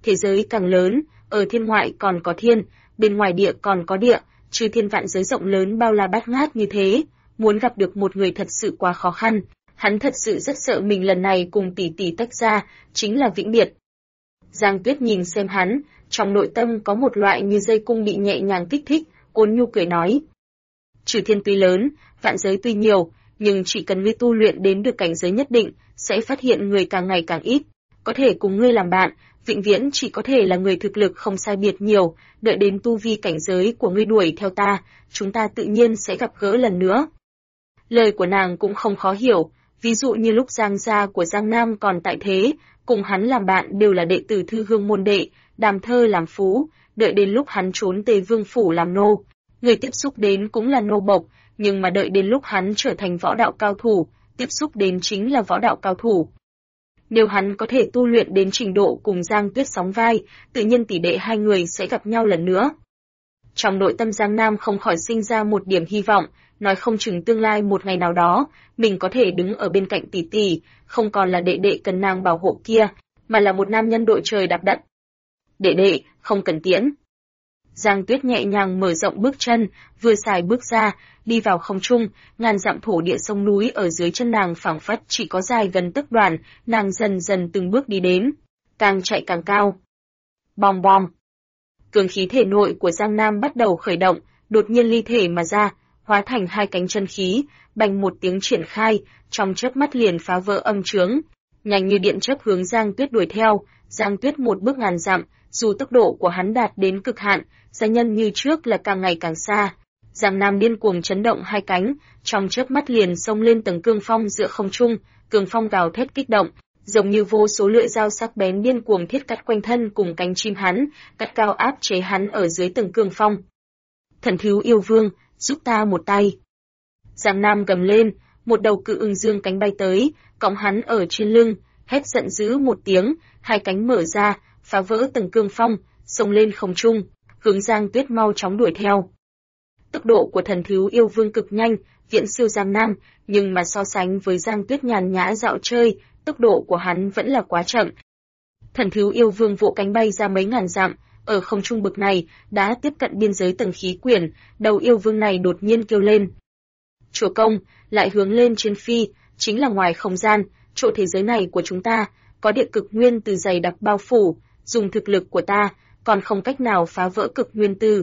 thế giới càng lớn, ở thiên ngoại còn có thiên, bên ngoài địa còn có địa, chư thiên vạn giới rộng lớn bao la bát ngát như thế, muốn gặp được một người thật sự quá khó khăn. Hắn thật sự rất sợ mình lần này cùng tỷ tỷ tách ra, chính là vĩnh biệt. Giang Tuyết nhìn xem hắn, trong nội tâm có một loại như dây cung bị nhẹ nhàng kích thích, ôn nhu cười nói. Chư thiên tuy lớn, vạn giới tuy nhiều, nhưng chỉ cần ngươi tu luyện đến được cảnh giới nhất định, sẽ phát hiện người càng ngày càng ít. Có thể cùng ngươi làm bạn, vĩnh viễn chỉ có thể là người thực lực không sai biệt nhiều, đợi đến tu vi cảnh giới của ngươi đuổi theo ta, chúng ta tự nhiên sẽ gặp gỡ lần nữa. Lời của nàng cũng không khó hiểu, ví dụ như lúc Giang gia của Giang Nam còn tại thế, cùng hắn làm bạn đều là đệ tử Thư Hương môn đệ, Đàm Thơ làm phú, đợi đến lúc hắn trốn Tề Vương phủ làm nô, người tiếp xúc đến cũng là nô bộc, nhưng mà đợi đến lúc hắn trở thành võ đạo cao thủ, tiếp xúc đến chính là võ đạo cao thủ. Nếu hắn có thể tu luyện đến trình độ cùng Giang Tuyết sóng vai, tự nhiên tỷ đệ hai người sẽ gặp nhau lần nữa. Trong nội tâm Giang Nam không khỏi sinh ra một điểm hy vọng, nói không chừng tương lai một ngày nào đó, mình có thể đứng ở bên cạnh tỷ tỷ, không còn là đệ đệ cần nàng bảo hộ kia, mà là một nam nhân đội trời đạp đất. Đệ đệ, không cần tiễn. Giang Tuyết nhẹ nhàng mở rộng bước chân, vừa xài bước ra, đi vào không trung, ngàn dặm thổ địa sông núi ở dưới chân nàng phảng phất chỉ có dài gần tấc đoàn, nàng dần dần từng bước đi đến, càng chạy càng cao. Bom bom. Cường khí thể nội của Giang Nam bắt đầu khởi động, đột nhiên ly thể mà ra, hóa thành hai cánh chân khí, bành một tiếng triển khai, trong chớp mắt liền phá vỡ âm chướng, nhanh như điện chớp hướng Giang Tuyết đuổi theo. Giang Tuyết một bước ngàn dặm, dù tốc độ của hắn đạt đến cực hạn, gia nhân như trước là càng ngày càng xa. Giang Nam điên cuồng chấn động hai cánh, trong chớp mắt liền xông lên tầng cương phong giữa không trung, cương phong gào thét kích động, giống như vô số lưỡi dao sắc bén điên cuồng thiết cắt quanh thân cùng cánh chim hắn, cắt cao áp chế hắn ở dưới tầng cương phong. Thần thiếu yêu vương, giúp ta một tay. Giang Nam gầm lên, một đầu cự ưng dương cánh bay tới, cõng hắn ở trên lưng, hét giận dữ một tiếng, hai cánh mở ra, phá vỡ tầng cương phong, xông lên không trung, hướng Giang Tuyết mau chóng đuổi theo. Tốc độ của thần thiếu yêu vương cực nhanh, viễn siêu Giang Nam, nhưng mà so sánh với Giang Tuyết nhàn nhã dạo chơi, tốc độ của hắn vẫn là quá chậm. Thần thiếu yêu vương vỗ cánh bay ra mấy ngàn dặm, ở không trung bực này, đã tiếp cận biên giới tầng khí quyển, đầu yêu vương này đột nhiên kêu lên. Chúa công, lại hướng lên trên phi, chính là ngoài không gian, chỗ thế giới này của chúng ta, có địa cực nguyên từ dày đặc bao phủ, dùng thực lực của ta, còn không cách nào phá vỡ cực nguyên từ.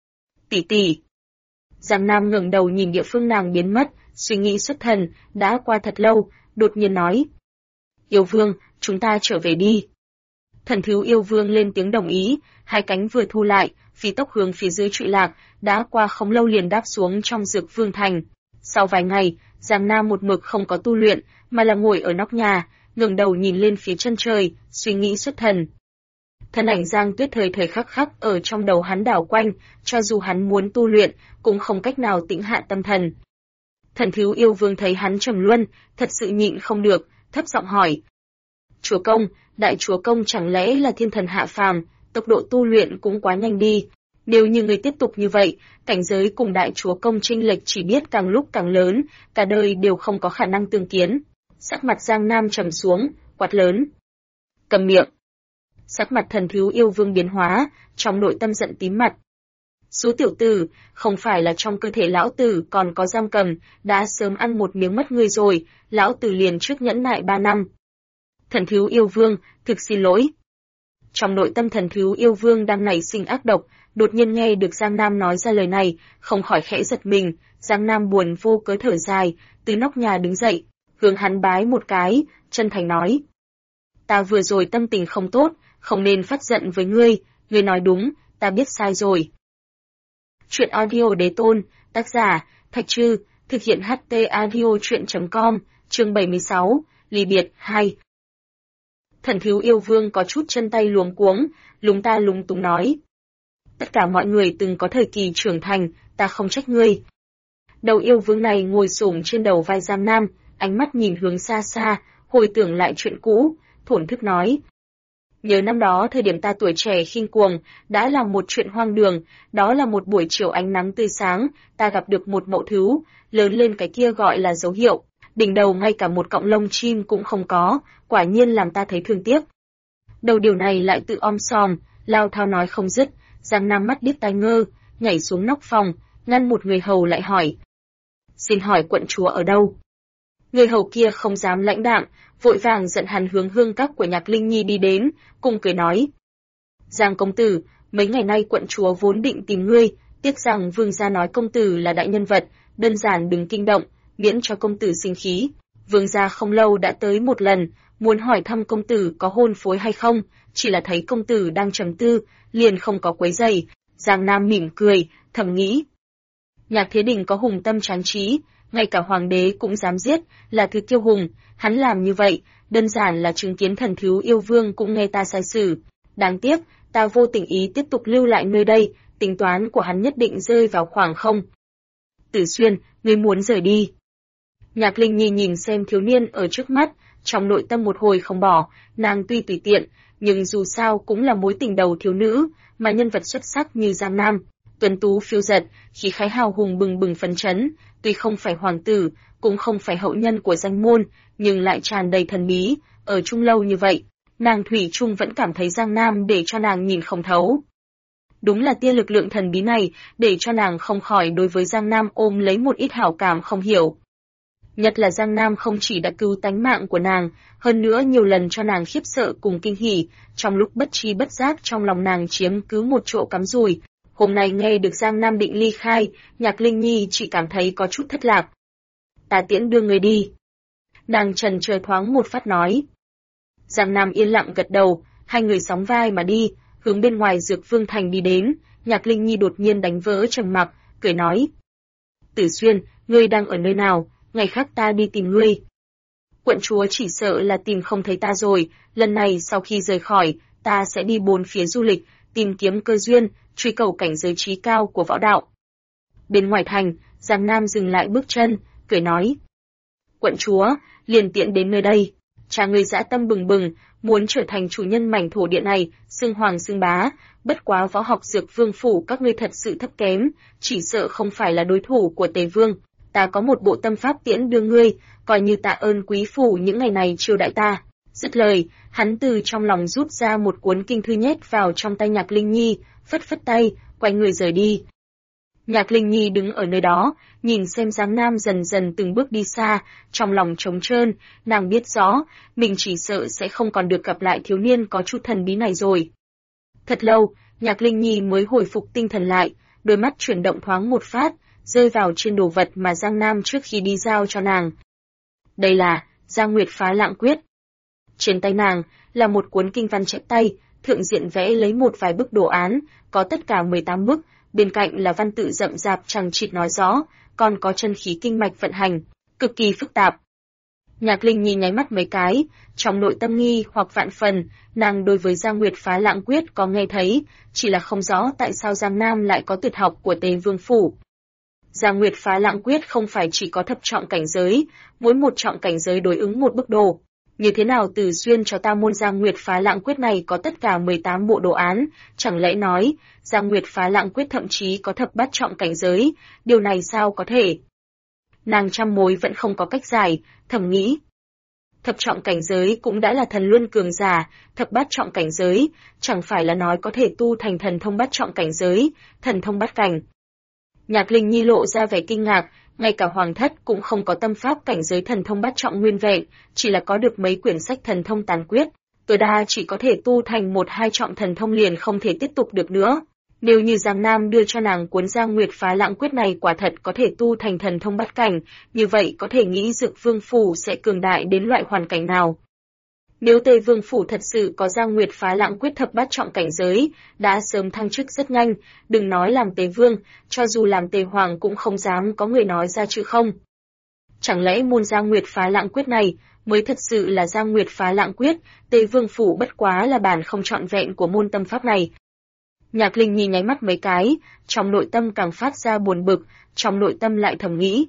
Tỷ tỷ. Giang Nam ngẩng đầu nhìn địa phương nàng biến mất, suy nghĩ xuất thần, đã qua thật lâu, đột nhiên nói. Yêu vương, chúng ta trở về đi. Thần thiếu yêu vương lên tiếng đồng ý, hai cánh vừa thu lại, phi tốc hướng phía dưới trụy lạc, đã qua không lâu liền đáp xuống trong dược vương thành. Sau vài ngày, Giang Nam một mực không có tu luyện, mà là ngồi ở nóc nhà, ngẩng đầu nhìn lên phía chân trời, suy nghĩ xuất thần. Thân ảnh Giang Tuyết thời thời khắc khắc ở trong đầu hắn đảo quanh, cho dù hắn muốn tu luyện, cũng không cách nào tĩnh hạ tâm thần. Thần thiếu yêu vương thấy hắn trầm luân, thật sự nhịn không được, thấp giọng hỏi. Chúa công, đại chúa công chẳng lẽ là thiên thần hạ phàm, tốc độ tu luyện cũng quá nhanh đi. Nếu như người tiếp tục như vậy, cảnh giới cùng đại chúa công chênh lệch chỉ biết càng lúc càng lớn, cả đời đều không có khả năng tương kiến. Sắc mặt Giang Nam trầm xuống, quát lớn. Cầm miệng. Sắc mặt thần thiếu yêu vương biến hóa, trong nội tâm giận tím mặt. Số tiểu tử, không phải là trong cơ thể lão tử còn có giam cầm, đã sớm ăn một miếng mất ngươi rồi, lão tử liền trước nhẫn nại 3 năm. Thần thiếu yêu vương, thực xin lỗi. Trong nội tâm thần thiếu yêu vương đang nảy sinh ác độc, đột nhiên nghe được Giang Nam nói ra lời này, không khỏi khẽ giật mình, Giang Nam buồn vô cớ thở dài, từ nóc nhà đứng dậy, hướng hắn bái một cái, chân thành nói. Ta vừa rồi tâm tình không tốt, không nên phát giận với ngươi nói đúng, ta biết sai rồi. Chuyện audio đế tôn, tác giả, Thạch Trư, thực hiện HT audio chuyện.com, chương 76, ly biệt 2. Thần thiếu yêu vương có chút chân tay luống cuống, lúng ta lúng túng nói. Tất cả mọi người từng có thời kỳ trưởng thành, ta không trách ngươi. Đầu yêu vương này ngồi xổm trên đầu vai Giang Nam, ánh mắt nhìn hướng xa xa, hồi tưởng lại chuyện cũ, thổn thức nói. Nhớ năm đó thời điểm ta tuổi trẻ khinh cuồng, đã làm một chuyện hoang đường, đó là một buổi chiều ánh nắng tươi sáng, ta gặp được một mẫu thú, lớn lên cái kia gọi là dấu hiệu, đỉnh đầu ngay cả một cọng lông chim cũng không có, quả nhiên làm ta thấy thương tiếc. đầu điều này lại tự om sòm, lao thao nói không dứt. Giang Nam mắt điếc tai ngơ, nhảy xuống nóc phòng, ngăn một người hầu lại hỏi. Xin hỏi quận chúa ở đâu? Người hầu kia không dám lãnh đạm, vội vàng dẫn hắn hướng hương các của Nhạc Linh Nhi đi đến, cùng cười nói. Giang công tử, mấy ngày nay quận chúa vốn định tìm ngươi, tiếc rằng vương gia nói công tử là đại nhân vật, đơn giản đừng kinh động, miễn cho công tử sinh khí. Vương gia không lâu đã tới một lần, muốn hỏi thăm công tử có hôn phối hay không, chỉ là thấy công tử đang trầm tư, liền không có quấy rầy. Giang Nam mỉm cười, thầm nghĩ. Nhạc Thế Đình có hùng tâm tráng trí, ngay cả hoàng đế cũng dám giết, là thứ kiêu hùng, hắn làm như vậy, đơn giản là chứng kiến thần thiếu yêu vương cũng nghe ta sai sử. Đáng tiếc, ta vô tình ý tiếp tục lưu lại nơi đây, tính toán của hắn nhất định rơi vào khoảng không. Tử Xuyên, ngươi muốn rời đi. Nhạc Linh Nhi nhìn xem thiếu niên ở trước mắt, trong nội tâm một hồi không bỏ, nàng tuy tùy tiện, nhưng dù sao cũng là mối tình đầu thiếu nữ, mà nhân vật xuất sắc như Giang Nam, tuấn tú phiêu dật, khí khái hào hùng bừng bừng phấn chấn, tuy không phải hoàng tử, cũng không phải hậu nhân của danh môn, nhưng lại tràn đầy thần bí, ở chung lâu như vậy, nàng thủy chung vẫn cảm thấy Giang Nam để cho nàng nhìn không thấu. Đúng là tia lực lượng thần bí này, để cho nàng không khỏi đối với Giang Nam ôm lấy một ít hảo cảm không hiểu. Nhất là Giang Nam không chỉ đã cứu tánh mạng của nàng, hơn nữa nhiều lần cho nàng khiếp sợ cùng kinh hỉ, trong lúc bất tri bất giác trong lòng nàng chiếm cứ một chỗ cắm rùi. Hôm nay nghe được Giang Nam định ly khai, Nhạc Linh Nhi chỉ cảm thấy có chút thất lạc. Ta tiễn đưa người đi. Nàng trần chờ thoáng một phát nói. Giang Nam yên lặng gật đầu, hai người sóng vai mà đi, hướng bên ngoài Dược Vương Thành đi đến. Nhạc Linh Nhi đột nhiên đánh vỡ trầm mặc, cười nói. Tử Xuyên, ngươi đang ở nơi nào? Ngày khác ta đi tìm ngươi. Quận chúa chỉ sợ là tìm không thấy ta rồi, lần này sau khi rời khỏi, ta sẽ đi bốn phía du lịch, tìm kiếm cơ duyên, truy cầu cảnh giới trí cao của võ đạo. Bên ngoài thành, Giang Nam dừng lại bước chân, cười nói. Quận chúa, liền tiện đến nơi đây. Cha ngươi dã tâm bừng bừng, muốn trở thành chủ nhân mảnh thổ địa này, xưng hoàng xưng bá, bất quá võ học Dược Vương phủ các ngươi thật sự thấp kém, chỉ sợ không phải là đối thủ của Tề Vương. Ta có một bộ tâm pháp tiễn đưa ngươi, coi như tạ ơn quý phủ những ngày này chiêu đãi ta. Dứt lời, hắn từ trong lòng rút ra một cuốn kinh thư nhét vào trong tay Nhạc Linh Nhi, phất phất tay, quay người rời đi. Nhạc Linh Nhi đứng ở nơi đó, nhìn xem Giang Nam dần dần từng bước đi xa, trong lòng trống trơn, nàng biết rõ, mình chỉ sợ sẽ không còn được gặp lại thiếu niên có chút thần bí này rồi. Thật lâu, Nhạc Linh Nhi mới hồi phục tinh thần lại, đôi mắt chuyển động thoáng một phát, rơi vào trên đồ vật mà Giang Nam trước khi đi giao cho nàng. Đây là Giang Nguyệt Phá Lạng Quyết. Trên tay nàng là một cuốn kinh văn chép tay, thượng diện vẽ lấy một vài bức đồ án, có tất cả 18 bức, bên cạnh là văn tự rậm rạp chằng chịt nói rõ, còn có chân khí kinh mạch vận hành, cực kỳ phức tạp. Nhạc Linh Nhi nháy mắt mấy cái, trong nội tâm nghi hoặc vạn phần, nàng đối với Giang Nguyệt Phá Lạng Quyết có nghe thấy, chỉ là không rõ tại sao Giang Nam lại có tuyệt học của Tề Vương phủ. Giang Nguyệt Phá Lạng Quyết không phải chỉ có thập trọng cảnh giới, mỗi một trọng cảnh giới đối ứng một bức đồ. Như thế nào Từ Xuyên cho ta môn Giang Nguyệt Phá Lạng Quyết này có tất cả 18 bộ đồ án, chẳng lẽ nói, Giang Nguyệt Phá Lạng Quyết thậm chí có thập bát trọng cảnh giới, điều này sao có thể? Nàng trăm mối vẫn không có cách giải, thầm nghĩ. Thập trọng cảnh giới cũng đã là thần luân cường giả, thập bát trọng cảnh giới, chẳng phải là nói có thể tu thành thần thông bát trọng cảnh giới, thần thông bát cảnh. Nhạc Linh Nhi lộ ra vẻ kinh ngạc, ngay cả hoàng thất cũng không có tâm pháp cảnh giới thần thông bát trọng nguyên vẹn, chỉ là có được mấy quyển sách thần thông tàn quyết, tối đa chỉ có thể tu thành 1-2 trọng thần thông liền không thể tiếp tục được nữa. Nếu như Giang Nam đưa cho nàng cuốn Giang Nguyệt Phá Lạng Quyết này quả thật có thể tu thành thần thông bát cảnh, như vậy có thể nghĩ Dược Vương phủ sẽ cường đại đến loại hoàn cảnh nào. Nếu Tề Vương phủ thật sự có Giang Nguyệt Phá Lạng Quyết thập bát trọng cảnh giới, đã sớm thăng chức rất nhanh, đừng nói làm Tề Vương, cho dù làm Tề Hoàng cũng không dám có người nói ra chữ không. Chẳng lẽ môn Giang Nguyệt Phá Lạng Quyết này mới thật sự là Giang Nguyệt Phá Lạng Quyết, Tề Vương phủ bất quá là bản không trọn vẹn của môn tâm pháp này. Nhạc Linh Nhi nháy mắt mấy cái, trong nội tâm càng phát ra buồn bực, trong nội tâm lại thầm nghĩ.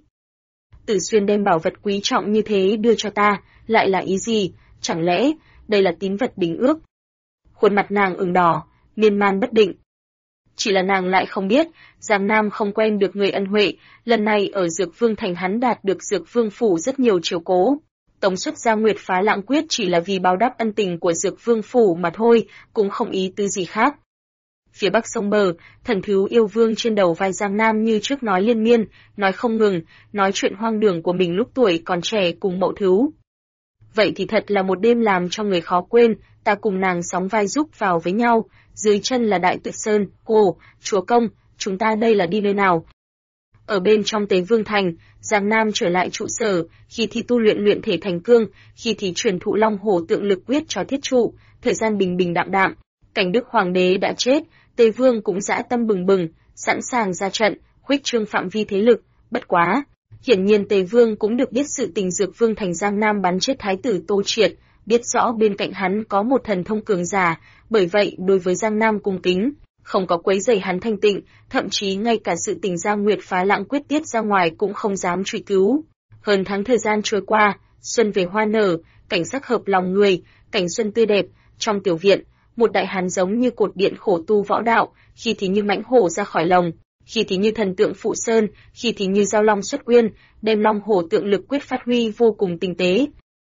Tử Xuyên đem bảo vật quý trọng như thế đưa cho ta, lại là ý gì? Chẳng lẽ, đây là tín vật đính ước? Khuôn mặt nàng ửng đỏ, miên man bất định. Chỉ là nàng lại không biết, Giang Nam không quen được người ân huệ, lần này ở Dược Vương Thành hắn đạt được Dược Vương phủ rất nhiều chiếu cố. tống xuất ra Nguyệt Phá Lãng Quyết chỉ là vì báo đáp ân tình của Dược Vương phủ mà thôi, cũng không ý tứ gì khác. Phía bắc sông bờ, thần thú yêu vương trên đầu vai Giang Nam như trước nói liên miên, nói không ngừng, nói chuyện hoang đường của mình lúc tuổi còn trẻ cùng mậu thú. Vậy thì thật là một đêm làm cho người khó quên, ta cùng nàng sóng vai giúp vào với nhau, dưới chân là Đại Tuyệt Sơn, ồ, chúa công, chúng ta đây là đi nơi nào? Ở bên trong Tế Vương Thành, Giang Nam trở lại trụ sở, khi thì tu luyện luyện thể thành cương, khi thì truyền thụ Long Hổ Tượng Lực Quyết cho thiết trụ, thời gian bình bình đạm đạm. Cảnh Đức Hoàng đế đã chết, Tề Vương cũng dã tâm bừng bừng, sẵn sàng ra trận, khuếch trương phạm vi thế lực, bất quá. Hiển nhiên Tề Vương cũng được biết sự tình Dược Vương Thành Giang Nam bắn chết thái tử Tô Triệt, biết rõ bên cạnh hắn có một thần thông cường giả, bởi vậy đối với Giang Nam cung kính, không có quấy rầy hắn thanh tịnh, thậm chí ngay cả sự tình Giang Nguyệt Phá Lãng Quyết tiết ra ngoài cũng không dám truy cứu. Hơn tháng thời gian trôi qua, xuân về hoa nở, cảnh sắc hợp lòng người, cảnh xuân tươi đẹp, trong tiểu viện, một đại hán giống như cột điện khổ tu võ đạo, khi thì như mãnh hổ ra khỏi lồng, khi thì như thần tượng phụ sơn, khi thì như giao long xuất uyên, đem Long Hổ Tượng Lực Quyết phát huy vô cùng tinh tế.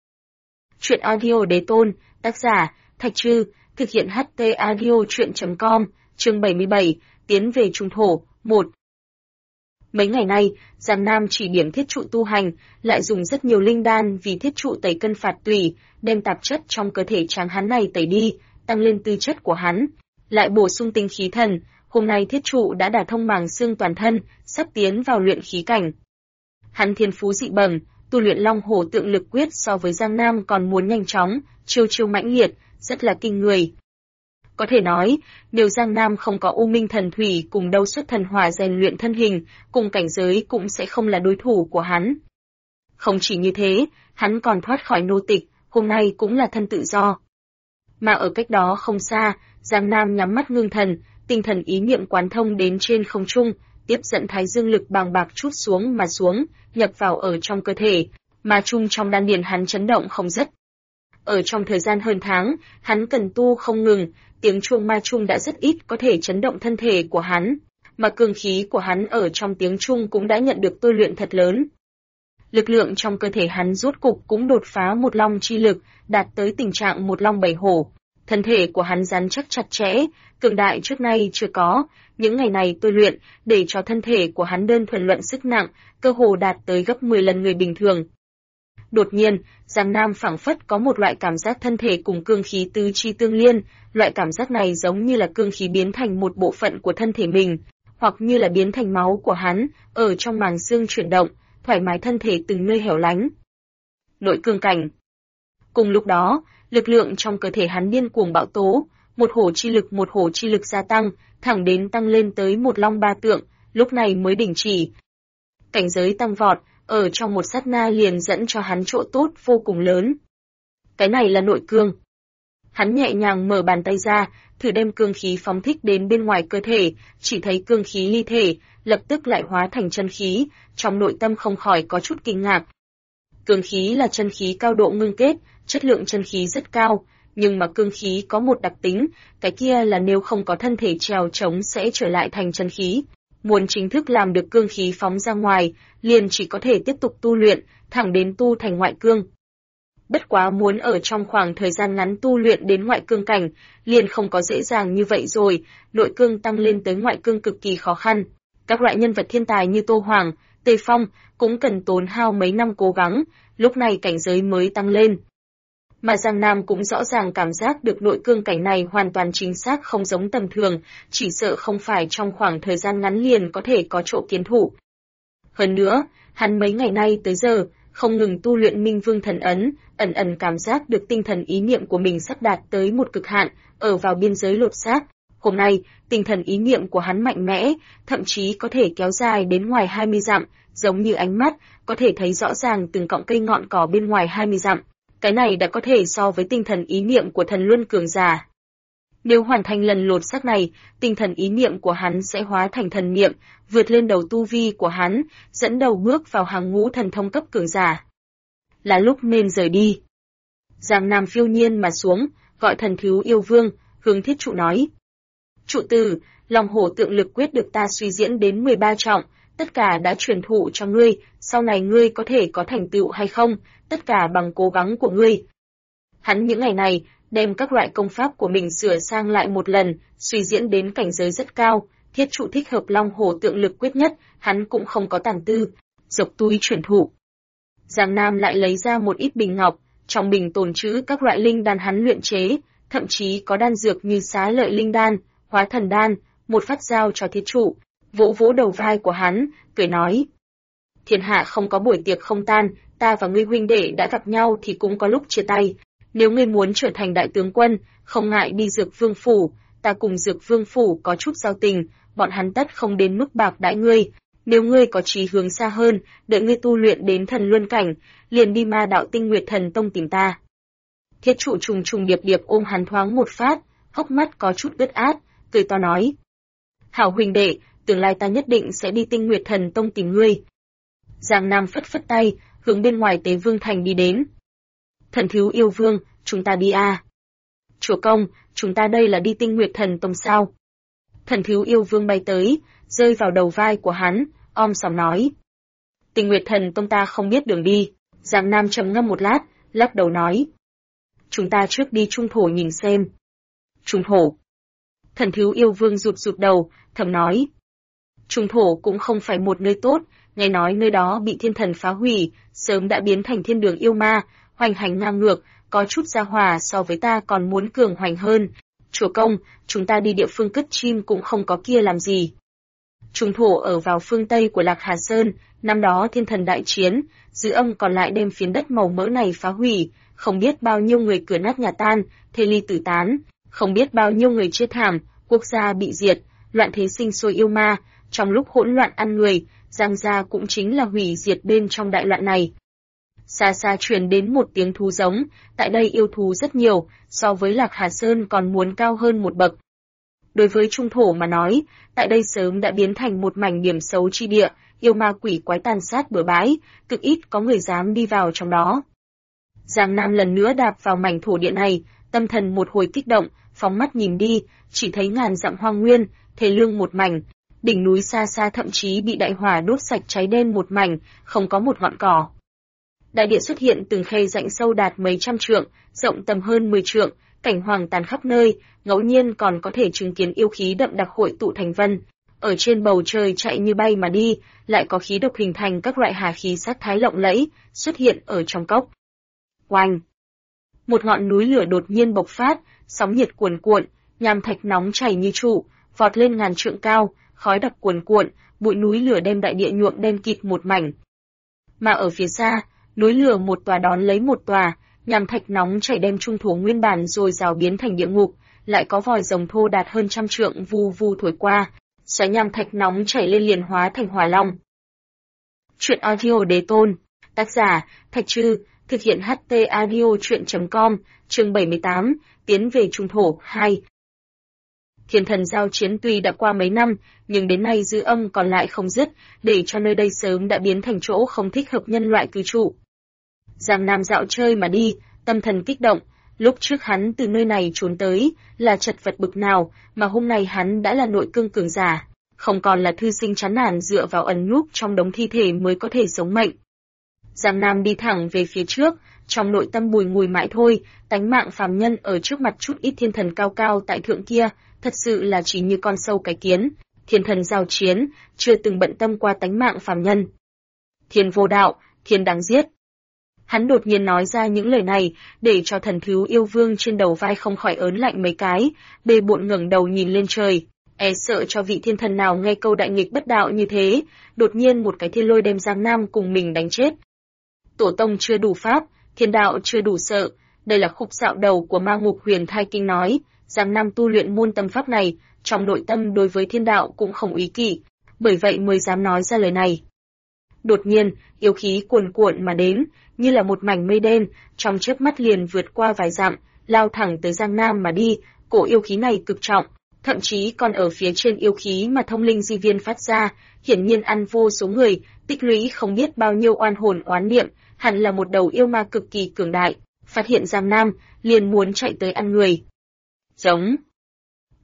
Truyện audio đế tôn, tác giả, Thạch Trư, thực hiện HT audio truyện.com, chương 77, tiến về trung thổ, 1. Mấy ngày nay, Giang Nam chỉ điểm thiết trụ tu hành, lại dùng rất nhiều linh đan vì thiết trụ tẩy cân phạt tủy, đem tạp chất trong cơ thể tráng hán này tẩy đi, tăng lên tư chất của hắn, lại bổ sung tinh khí thần. Hôm nay thiết trụ đã đả thông màng xương toàn thân, sắp tiến vào luyện khí cảnh. Hắn thiên phú dị bẩm, tu luyện Long Hổ Tượng Lực Quyết so với Giang Nam còn muốn nhanh chóng, chiêu chiêu mãnh liệt, rất là kinh người. Có thể nói, nếu Giang Nam không có U Minh Thần Thủy cùng Đâu Xuất Thần Hỏa rèn luyện thân hình, cùng cảnh giới cũng sẽ không là đối thủ của hắn. Không chỉ như thế, hắn còn thoát khỏi nô tịch, hôm nay cũng là thân tự do. Mà ở cách đó không xa, Giang Nam nhắm mắt ngưng thần, tinh thần ý niệm quán thông đến trên không trung, tiếp dẫn thái dương lực bàng bạc trút xuống mà xuống, nhập vào ở trong cơ thể, mà chung trong đan điền hắn chấn động không dứt. Ở trong thời gian hơn tháng, hắn cần tu không ngừng, tiếng chuông ma chung đã rất ít có thể chấn động thân thể của hắn, mà cương khí của hắn ở trong tiếng chuông cũng đã nhận được tôi luyện thật lớn. Lực lượng trong cơ thể hắn rốt cục cũng đột phá một long chi lực, đạt tới tình trạng một long bảy hổ. Thân thể của hắn rắn chắc chặt chẽ, cường đại trước nay chưa có, những ngày này tôi luyện, để cho thân thể của hắn đơn thuần luận sức nặng, cơ hồ đạt tới gấp 10 lần người bình thường. Đột nhiên, Giang Nam phảng phất có một loại cảm giác thân thể cùng cương khí tứ chi tương liên, loại cảm giác này giống như là cương khí biến thành một bộ phận của thân thể mình, hoặc như là biến thành máu của hắn, ở trong màng xương chuyển động, thoải mái thân thể từng nơi hẻo lánh. Nội cương cảnh. Cùng lúc đó, lực lượng trong cơ thể hắn điên cuồng bạo tố, một hổ chi lực gia tăng, thẳng đến tăng lên tới một long ba tượng, lúc này mới đình chỉ. Cảnh giới tăng vọt, ở trong một sát na liền dẫn cho hắn chỗ tốt vô cùng lớn. Cái này là nội cương. Hắn nhẹ nhàng mở bàn tay ra, thử đem cương khí phóng thích đến bên ngoài cơ thể, chỉ thấy cương khí ly thể, lập tức lại hóa thành chân khí, trong nội tâm không khỏi có chút kinh ngạc. Cương khí là chân khí cao độ ngưng kết, chất lượng chân khí rất cao, nhưng mà cương khí có một đặc tính, cái kia là nếu không có thân thể trèo trống sẽ trở lại thành chân khí. Muốn chính thức làm được cương khí phóng ra ngoài, liền chỉ có thể tiếp tục tu luyện, thẳng đến tu thành ngoại cương. Bất quá muốn ở trong khoảng thời gian ngắn tu luyện đến ngoại cương cảnh, liền không có dễ dàng như vậy rồi, nội cương tăng lên tới ngoại cương cực kỳ khó khăn. Các loại nhân vật thiên tài như Tô Hoàng, Tề Phong cũng cần tốn hao mấy năm cố gắng, lúc này cảnh giới mới tăng lên. Mà Giang Nam cũng rõ ràng cảm giác được nội cương cảnh này hoàn toàn chính xác không giống tầm thường, chỉ sợ không phải trong khoảng thời gian ngắn liền có thể có chỗ kiến thủ. Hơn nữa, hắn mấy ngày nay tới giờ, không ngừng tu luyện Minh Vương Thần Ấn, ẩn ẩn cảm giác được tinh thần ý niệm của mình sắp đạt tới một cực hạn, ở vào biên giới lột xác. Hôm nay, tinh thần ý niệm của hắn mạnh mẽ, thậm chí có thể kéo dài đến ngoài 20 dặm, giống như ánh mắt, có thể thấy rõ ràng từng cọng cây ngọn cỏ bên ngoài 20 dặm. Cái này đã có thể so với tinh thần ý niệm của thần luân cường giả. Nếu hoàn thành lần lột xác này, tinh thần ý niệm của hắn sẽ hóa thành thần niệm, vượt lên đầu tu vi của hắn, dẫn đầu bước vào hàng ngũ thần thông cấp cường giả. Là lúc nên rời đi. Giang Nam phiêu nhiên mà xuống, gọi thần thú yêu vương, hướng thiết trụ nói. Trụ tử, Long Hổ Tượng Lực Quyết được ta suy diễn đến 13 trọng, tất cả đã truyền thụ cho ngươi, sau này ngươi có thể có thành tựu hay không, tất cả bằng cố gắng của ngươi. Hắn những ngày này, đem các loại công pháp của mình sửa sang lại một lần, suy diễn đến cảnh giới rất cao, thiết trụ thích hợp long hổ tượng lực quyết nhất, hắn cũng không có tàng tư, dộc túi truyền thụ. Giang Nam lại lấy ra một ít bình ngọc, trong bình tồn trữ các loại linh đan hắn luyện chế, thậm chí có đan dược như xá lợi linh đan, hóa thần đan, một phát giao cho thiết trụ, vỗ vỗ đầu vai của hắn, cười nói. Thiên hạ không có buổi tiệc không tan, ta và ngươi huynh đệ đã gặp nhau thì cũng có lúc chia tay. Nếu ngươi muốn trở thành đại tướng quân, không ngại đi Dược Vương Phủ, ta cùng Dược Vương Phủ có chút giao tình, bọn hắn tất không đến mức bạc đãi ngươi. Nếu ngươi có chí hướng xa hơn, đợi ngươi tu luyện đến thần luân cảnh, liền đi Ma Đạo Tinh Nguyệt Thần Tông tìm ta. Thiết trụ trùng trùng điệp điệp ôm hắn thoáng một phát, hốc mắt có chút ướt át, cười to nói. Hảo huynh đệ, tương lai ta nhất định sẽ đi Tinh Nguyệt Thần Tông tìm ngươi. Giang Nam phất phất tay, hướng bên ngoài Tế Vương Thành đi đến. Thần thiếu yêu vương, chúng ta đi à? Chúa công, chúng ta đây là đi Tinh Nguyệt Thần Tông sao? Thần thiếu yêu vương bay tới, rơi vào đầu vai của hắn, om sòm nói. Tinh Nguyệt Thần Tông ta không biết đường đi. Giang Nam trầm ngâm một lát, lắc đầu nói. Chúng ta trước đi Trung Thổ nhìn xem. Trung Thổ. Thần thiếu yêu vương rụt rụt đầu, thầm nói. Trung Thổ cũng không phải một nơi tốt, nghe nói nơi đó bị thiên thần phá hủy, sớm đã biến thành thiên đường yêu ma, hoành hành ngang ngược, có chút gia hòa so với ta còn muốn cường hoành hơn. Chúa công, chúng ta đi địa phương cất chim cũng không có kia làm gì. Trung Thổ ở vào phương Tây của Lạc Hà Sơn, năm đó thiên thần đại chiến, Dư Âm còn lại đem phiến đất màu mỡ này phá hủy, không biết bao nhiêu người cửa nát nhà tan, thê ly tử tán, không biết bao nhiêu người chết thảm, quốc gia bị diệt, loạn thế sinh sôi yêu ma, trong lúc hỗn loạn ăn người, Giang gia cũng chính là hủy diệt bên trong đại loạn này. Xa xa truyền đến một tiếng thú giống, tại đây yêu thú rất nhiều, so với Lạc Hà Sơn còn muốn cao hơn một bậc. Đối với Trung Thổ mà nói, tại đây sớm đã biến thành một mảnh điểm xấu chi địa, yêu ma quỷ quái tàn sát bừa bãi, cực ít có người dám đi vào trong đó. Giang Nam lần nữa đạp vào mảnh thổ địa này, tâm thần một hồi kích động, phóng mắt nhìn đi, chỉ thấy ngàn dặm hoang nguyên, thê lương một mảnh, đỉnh núi xa xa thậm chí bị đại hỏa đốt sạch cháy đen một mảnh, không có một ngọn cỏ. Đại địa xuất hiện từng khe rãnh sâu đạt mấy trăm trượng, rộng tầm hơn 10 trượng, cảnh hoàng tàn khắp nơi, ngẫu nhiên còn có thể chứng kiến yêu khí đậm đặc hội tụ thành vân. Ở trên bầu trời chạy như bay mà đi, lại có khí độc hình thành các loại hà khí sắc thái lộng lẫy, xuất hiện ở trong cốc. Oanh! Một ngọn núi lửa đột nhiên bộc phát, sóng nhiệt cuồn cuộn, nham thạch nóng chảy như trụ, vọt lên ngàn trượng cao, khói đặc cuồn cuộn, bụi núi lửa đem đại địa nhuộm đen kịt một mảnh. Mà ở phía xa, núi lửa một tòa đón lấy một tòa, nham thạch nóng chảy đem Trung Thổ nguyên bản rồi rào biến thành địa ngục, lại có vòi rồng thô đạt hơn trăm trượng vu vu thổi qua, xoáy nham thạch nóng chảy lên liền hóa thành hỏa long. Truyện audio đế tôn, tác giả Thạch Trư, thực hiện HT audio truyện.com, chương 78, tiến về Trung Thổ 2. Thiên thần giao chiến tuy đã qua mấy năm, nhưng đến nay dư âm còn lại không dứt, để cho nơi đây sớm đã biến thành chỗ không thích hợp nhân loại cư trụ. Giang Nam dạo chơi mà đi, tâm thần kích động, lúc trước hắn từ nơi này trốn tới, là chật vật bực nào, mà hôm nay hắn đã là nội cương cường giả, không còn là thư sinh chán nản dựa vào ẩn núp trong đống thi thể mới có thể sống mệnh. Giang Nam đi thẳng về phía trước, trong nội tâm bùi ngùi mãi thôi, tánh mạng phàm nhân ở trước mặt chút ít thiên thần cao cao tại thượng kia, thật sự là chỉ như con sâu cái kiến, thiên thần giao chiến, chưa từng bận tâm qua tánh mạng phàm nhân. Thiên vô đạo, thiên đáng giết. Hắn đột nhiên nói ra những lời này, để cho thần thiếu yêu vương trên đầu vai không khỏi ớn lạnh mấy cái, bê bộn ngẩng đầu nhìn lên trời, e sợ cho vị thiên thần nào nghe câu đại nghịch bất đạo như thế, đột nhiên một cái thiên lôi đem Giang Nam cùng mình đánh chết. Tổ tông chưa đủ pháp, thiên đạo chưa đủ sợ, đây là khúc dạo đầu của Ma Ngục Huyền Thai Kinh nói, Giang Nam tu luyện môn tâm pháp này, trong nội tâm đối với thiên đạo cũng không ý kỷ, bởi vậy mới dám nói ra lời này. Đột nhiên, yêu khí cuồn cuộn mà đến, như là một mảnh mây đen, trong chớp mắt liền vượt qua vài dặm, lao thẳng tới Giang Nam mà đi, cổ yêu khí này cực trọng, thậm chí còn ở phía trên yêu khí mà thông linh di viên phát ra, hiển nhiên ăn vô số người, tích lũy không biết bao nhiêu oan hồn oán niệm, hẳn là một đầu yêu ma cực kỳ cường đại, phát hiện Giang Nam, liền muốn chạy tới ăn người. Giống.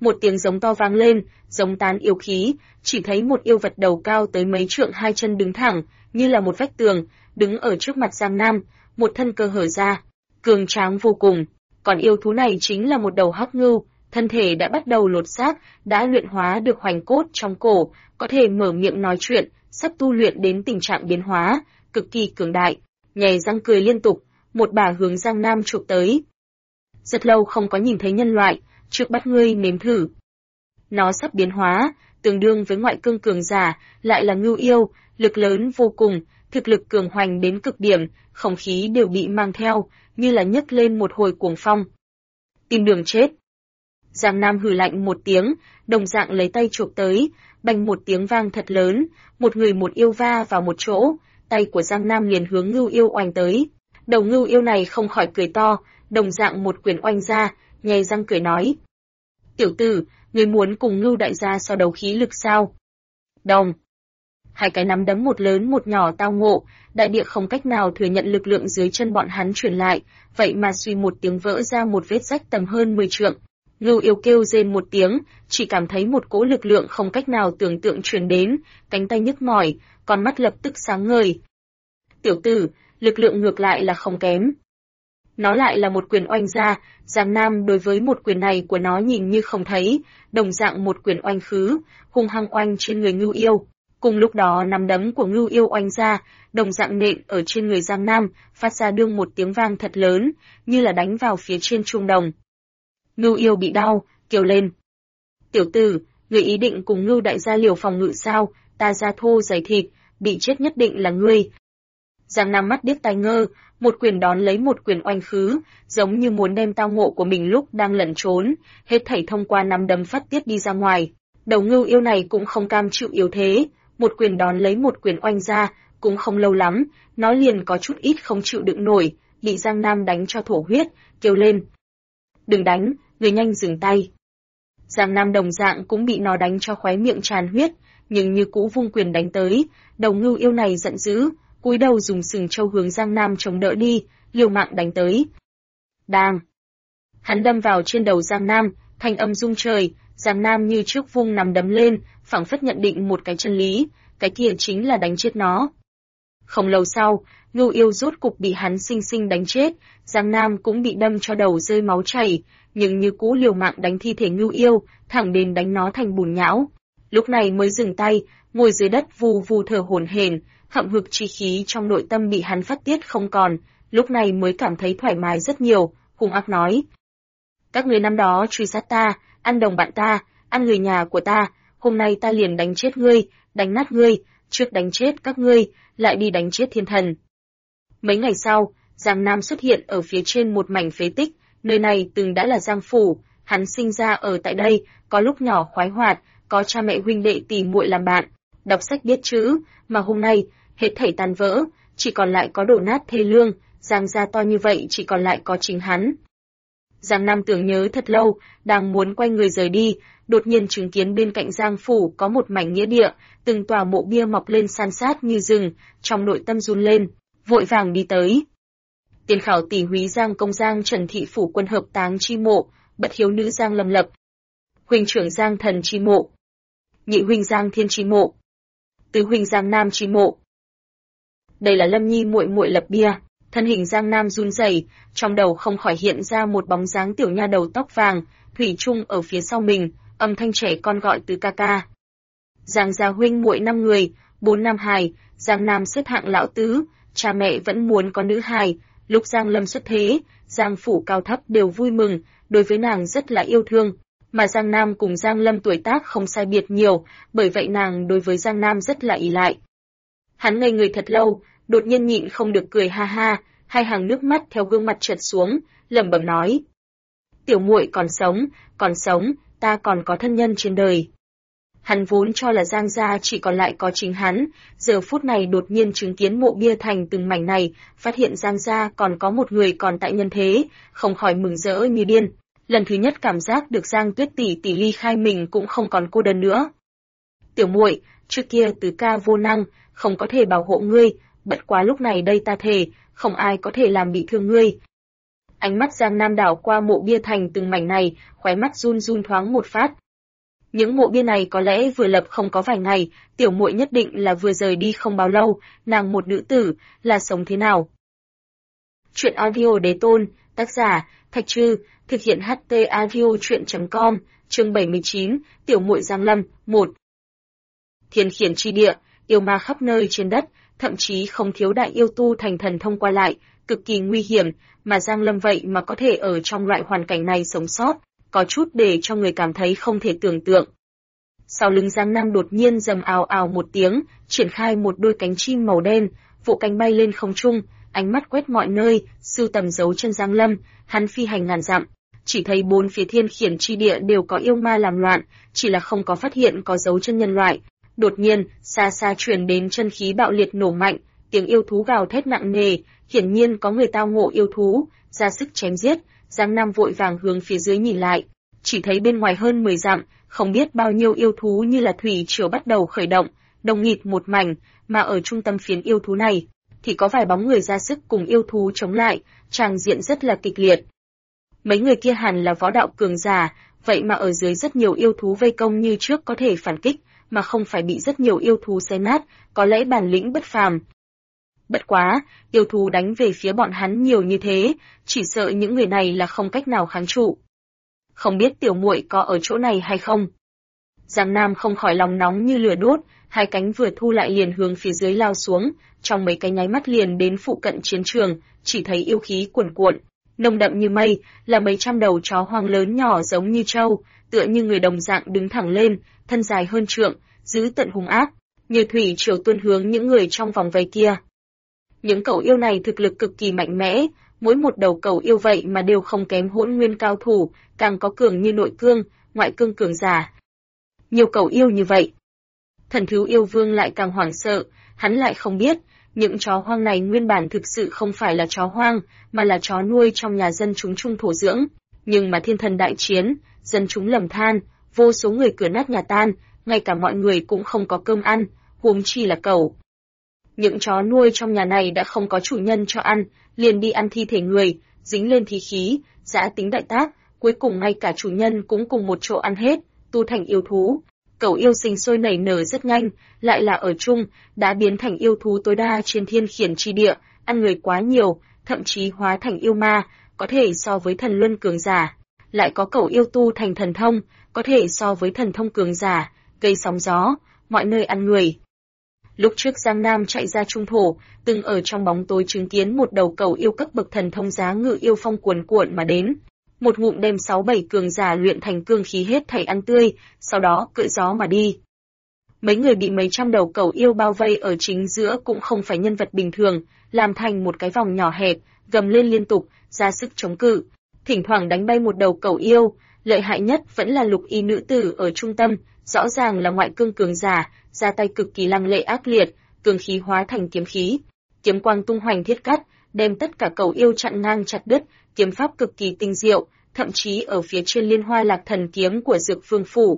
Một tiếng giống to vang lên, giống tán yêu khí, chỉ thấy một yêu vật đầu cao tới mấy trượng, hai chân đứng thẳng, như là một vách tường, đứng ở trước mặt Giang Nam, một thân cơ hở ra, cường tráng vô cùng. Còn yêu thú này chính là một đầu hắc ngưu, thân thể đã bắt đầu lột xác, đã luyện hóa được hoành cốt trong cổ, có thể mở miệng nói chuyện, sắp tu luyện đến tình trạng biến hóa, cực kỳ cường đại. Nhè răng cười liên tục, một bả hướng Giang Nam chụp tới. Rất lâu không có nhìn thấy nhân loại, trước bắt ngươi nếm thử. Nó sắp biến hóa, tương đương với ngoại cương cường giả, lại là ngưu yêu, lực lớn vô cùng, thực lực cường hoành đến cực điểm, không khí đều bị mang theo, như là nhấc lên một hồi cuồng phong. Tìm đường chết. Giang Nam hừ lạnh một tiếng, đồng dạng lấy tay chụp tới, bành một tiếng vang thật lớn, một người một yêu va vào một chỗ, tay của Giang Nam liền hướng ngưu yêu oanh tới. Đầu ngưu yêu này không khỏi cười to, đồng dạng một quyền oanh ra, nhè răng cười nói. Tiểu tử, ngươi muốn cùng ngưu đại gia so đấu khí lực sao? Đồng. Hai cái nắm đấm một lớn một nhỏ tao ngộ, đại địa không cách nào thừa nhận lực lượng dưới chân bọn hắn truyền lại, vậy mà suy một tiếng vỡ ra một vết rách tầm hơn 10 trượng. Ngưu yêu kêu rên một tiếng, chỉ cảm thấy một cỗ lực lượng không cách nào tưởng tượng truyền đến, cánh tay nhức mỏi, con mắt lập tức sáng ngời. Tiểu tử, lực lượng ngược lại là không kém. Nó lại là một quyền oanh ra, Giang Nam đối với một quyền này của nó nhìn như không thấy, đồng dạng một quyền oanh khứ, hung hăng oanh trên người ngưu yêu. Cùng lúc đó nắm đấm của ngưu yêu oanh ra, đồng dạng nện ở trên người Giang Nam, phát ra đương một tiếng vang thật lớn, như là đánh vào phía trên chuông đồng. Ngưu yêu bị đau, kêu lên. Tiểu tử, người ý định cùng ngưu đại gia liều phòng ngự sao, ta da thô dày thịt, bị chết nhất định là ngươi. Giang Nam mắt điếc tai ngơ, một quyền đón lấy một quyền oanh khứ, giống như muốn đem tao ngộ của mình lúc đang lẩn trốn, hết thảy thông qua nắm đấm phát tiết đi ra ngoài. Đầu ngưu yêu này cũng không cam chịu yếu thế, một quyền đón lấy một quyền oanh ra, cũng không lâu lắm, nó liền có chút ít không chịu đựng nổi, bị Giang Nam đánh cho thổ huyết, kêu lên. Đừng đánh, người nhanh dừng tay. Giang Nam đồng dạng cũng bị nó đánh cho khóe miệng tràn huyết, nhưng như cũ vung quyền đánh tới, đầu ngưu yêu này giận dữ, cúi đầu dùng sừng trâu hướng Giang Nam chống đỡ đi, liều mạng đánh tới. Đang! Hắn đâm vào trên đầu Giang Nam, thanh âm rung trời, Giang Nam như trước vung nắm đấm lên, phảng phất nhận định một cái chân lý, cái kia chính là đánh chết nó. Không lâu sau, ngưu yêu rốt cục bị hắn xinh xinh đánh chết, Giang Nam cũng bị đâm cho đầu rơi máu chảy, nhưng như cũ liều mạng đánh thi thể ngưu yêu, thẳng đến đánh nó thành bùn nhão. Lúc này mới dừng tay, ngồi dưới đất vù vù thở hổn hển, hậm hực chi khí trong nội tâm bị hắn phát tiết không còn, lúc này mới cảm thấy thoải mái rất nhiều, hung ác nói. Các người năm đó truy sát ta, ăn đồng bạn ta, ăn người nhà của ta, hôm nay ta liền đánh chết ngươi, đánh nát ngươi, trước đánh chết các ngươi, lại đi đánh chết thiên thần. Mấy ngày sau, Giang Nam xuất hiện ở phía trên một mảnh phế tích, nơi này từng đã là Giang Phủ, hắn sinh ra ở tại đây, có lúc nhỏ khoái hoạt, có cha mẹ huynh đệ tỷ muội làm bạn, đọc sách biết chữ, mà hôm nay, hết thảy tan vỡ, chỉ còn lại có đổ nát thê lương, Giang gia to như vậy chỉ còn lại có chính hắn. Giang Nam tưởng nhớ thật lâu, đang muốn quay người rời đi, đột nhiên chứng kiến bên cạnh Giang Phủ có một mảnh nghĩa địa, từng tòa mộ bia mọc lên san sát như rừng, trong nội tâm run lên, vội vàng đi tới. Tiền khảo tỷ húy Giang công Giang Trần Thị Phủ quân hợp táng chi mộ, bất hiếu nữ Giang Lâm Lập, huynh trưởng Giang Thần chi mộ, nhị huynh Giang Thiên chi mộ, tứ huynh Giang Nam chi mộ. Đây là Lâm Nhi muội muội lập bia. Thân hình Giang Nam run rẩy, trong đầu không khỏi hiện ra một bóng dáng tiểu nha đầu tóc vàng, thủy chung ở phía sau mình, âm thanh trẻ con gọi từ ca ca. Giang gia huynh muội 5 người, 4 nam hài, Giang Nam xếp hạng lão tứ, cha mẹ vẫn muốn có nữ hài, lúc Giang Lâm xuất thế, Giang phủ cao thấp đều vui mừng, đối với nàng rất là yêu thương, mà Giang Nam cùng Giang Lâm tuổi tác không sai biệt nhiều, bởi vậy nàng đối với Giang Nam rất là ỷ lại. Hắn ngây người thật lâu, đột nhiên nhịn không được cười ha ha, hai hàng nước mắt theo gương mặt trượt xuống, lẩm bẩm nói: "Tiểu muội còn sống, ta còn có thân nhân trên đời." Hắn vốn cho là Giang gia chỉ còn lại có chính hắn, giờ phút này đột nhiên chứng kiến mộ bia thành từng mảnh này, phát hiện Giang gia còn có một người còn tại nhân thế, không khỏi mừng rỡ như điên. Lần thứ nhất cảm giác được Giang Tuyết tỷ tỷ ly khai mình cũng không còn cô đơn nữa. "Tiểu muội, trước kia Tứ ca vô năng, không có thể bảo hộ ngươi, bất quá lúc này đây ta thề, không ai có thể làm bị thương ngươi." Ánh mắt Giang Nam đảo qua mộ bia thành từng mảnh này, khóe mắt run run thoáng một phát. Những mộ bia này có lẽ vừa lập không có vài ngày, tiểu muội nhất định là vừa rời đi không bao lâu, nàng một nữ tử, là sống thế nào? Chuyện audio đế tôn, tác giả, Thạch Trư, thực hiện HT audio truyện.com, chương 79, tiểu muội Giang Lâm, 1. Thiên khiển chi địa, yêu ma khắp nơi trên đất, thậm chí không thiếu đại yêu tu thành thần thông qua lại, cực kỳ nguy hiểm, mà Giang Lâm vậy mà có thể ở trong loại hoàn cảnh này sống sót, có chút để cho người cảm thấy không thể tưởng tượng. Sau lưng Giang Nam đột nhiên rầm ào ào một tiếng, triển khai một đôi cánh chim màu đen, vỗ cánh bay lên không trung, ánh mắt quét mọi nơi, sưu tầm dấu chân Giang Lâm, hắn phi hành ngàn dặm, chỉ thấy bốn phía thiên khiển chi địa đều có yêu ma làm loạn, chỉ là không có phát hiện có dấu chân nhân loại. Đột nhiên, xa xa truyền đến chân khí bạo liệt nổ mạnh, tiếng yêu thú gào thét nặng nề, hiển nhiên có người tao ngộ yêu thú, ra sức chém giết. Giang Nam vội vàng hướng phía dưới nhìn lại, chỉ thấy bên ngoài hơn 10 dặm, không biết bao nhiêu yêu thú như là thủy triều bắt đầu khởi động, đông nghịt một mảnh, mà ở trung tâm phiến yêu thú này, thì có vài bóng người ra sức cùng yêu thú chống lại, tràng diện rất là kịch liệt. Mấy người kia hẳn là võ đạo cường giả, vậy mà ở dưới rất nhiều yêu thú vây công như trước có thể phản kích, mà không phải bị rất nhiều yêu thú xé nát, có lẽ bản lĩnh bất phàm. Bất quá, yêu thú đánh về phía bọn hắn nhiều như thế, chỉ sợ những người này là không cách nào kháng trụ. Không biết tiểu muội có ở chỗ này hay không? Giang Nam không khỏi lòng nóng như lửa đốt, hai cánh vừa thu lại liền hướng phía dưới lao xuống, trong mấy cái nháy mắt liền đến phụ cận chiến trường, chỉ thấy yêu khí cuồn cuộn, nồng đậm như mây, là mấy trăm đầu chó hoang lớn nhỏ giống như trâu, tựa như người đồng dạng đứng thẳng lên, thân dài hơn trượng, dữ tợn hung ác, như thủy triều tuôn hướng những người trong vòng vây kia. Những cẩu yêu này thực lực cực kỳ mạnh mẽ, mỗi một đầu cẩu yêu vậy mà đều không kém hỗn nguyên cao thủ, càng có cường như nội cương, ngoại cương cường giả. Nhiều cẩu yêu như vậy. Thần thú yêu vương lại càng hoảng sợ, hắn lại không biết, những chó hoang này nguyên bản thực sự không phải là chó hoang, mà là chó nuôi trong nhà dân chúng chung thổ dưỡng. Nhưng mà thiên thần đại chiến, dân chúng lầm than, vô số người cửa nát nhà tan, ngay cả mọi người cũng không có cơm ăn, huống chi là cẩu. Những chó nuôi trong nhà này đã không có chủ nhân cho ăn, liền đi ăn thi thể người, dính lên thi khí, dã tính đại tác, cuối cùng ngay cả chủ nhân cũng cùng một chỗ ăn hết, tu thành yêu thú. Cẩu yêu sinh sôi nảy nở rất nhanh, lại là ở chung, đã biến thành yêu thú tối đa trên thiên khiển chi địa, ăn người quá nhiều, thậm chí hóa thành yêu ma, có thể so với thần luân cường giả. Lại có cẩu yêu tu thành thần thông, có thể so với thần thông cường giả, gây sóng gió, mọi nơi ăn người. Lúc trước Giang Nam chạy ra trung thổ, từng ở trong bóng tối chứng kiến một đầu cẩu yêu cấp bậc thần thông giá ngự yêu phong cuồn cuộn mà đến. Một ngụm đem 6-7 cường giả luyện thành cương khí hết thảy ăn tươi, sau đó cưỡi gió mà đi. Mấy người bị mấy trăm đầu cẩu yêu bao vây ở chính giữa cũng không phải nhân vật bình thường, làm thành một cái vòng nhỏ hẹp, gầm lên liên tục, ra sức chống cự. Thỉnh thoảng đánh bay một đầu cẩu yêu, lợi hại nhất vẫn là lục y nữ tử ở trung tâm, rõ ràng là ngoại cương cường giả, ra tay cực kỳ lăng lệ ác liệt, cường khí hóa thành kiếm khí. Kiếm quang tung hoành thiết cắt, đem tất cả cẩu yêu chặn ngang chặt đứt, kiếm pháp cực kỳ tinh diệu, thậm chí ở phía trên Liên Hoa Lạc Thần kiếm của Dược Vương phủ.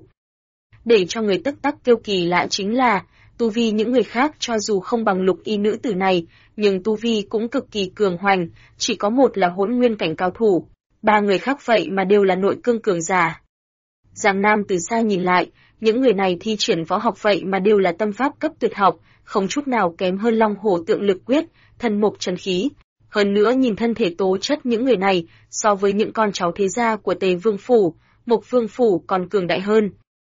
Để cho người tức tắc kiêu kỳ lạ chính là, tu vi những người khác cho dù không bằng lục y nữ tử này, nhưng tu vi cũng cực kỳ cường hoành, chỉ có một là hỗn nguyên cảnh cao thủ, ba người khác vậy mà đều là nội cương cường giả. Giang Nam từ xa nhìn lại, những người này thi triển võ học vậy mà đều là tâm pháp cấp tuyệt học, không chút nào kém hơn Long Hổ Tượng Lực Quyết, Thần Mộc Chân Khí. Hơn nữa nhìn thân thể tố chất những người này, so với những con cháu thế gia của Tề Vương phủ, Mộc Vương phủ còn cường đại hơn.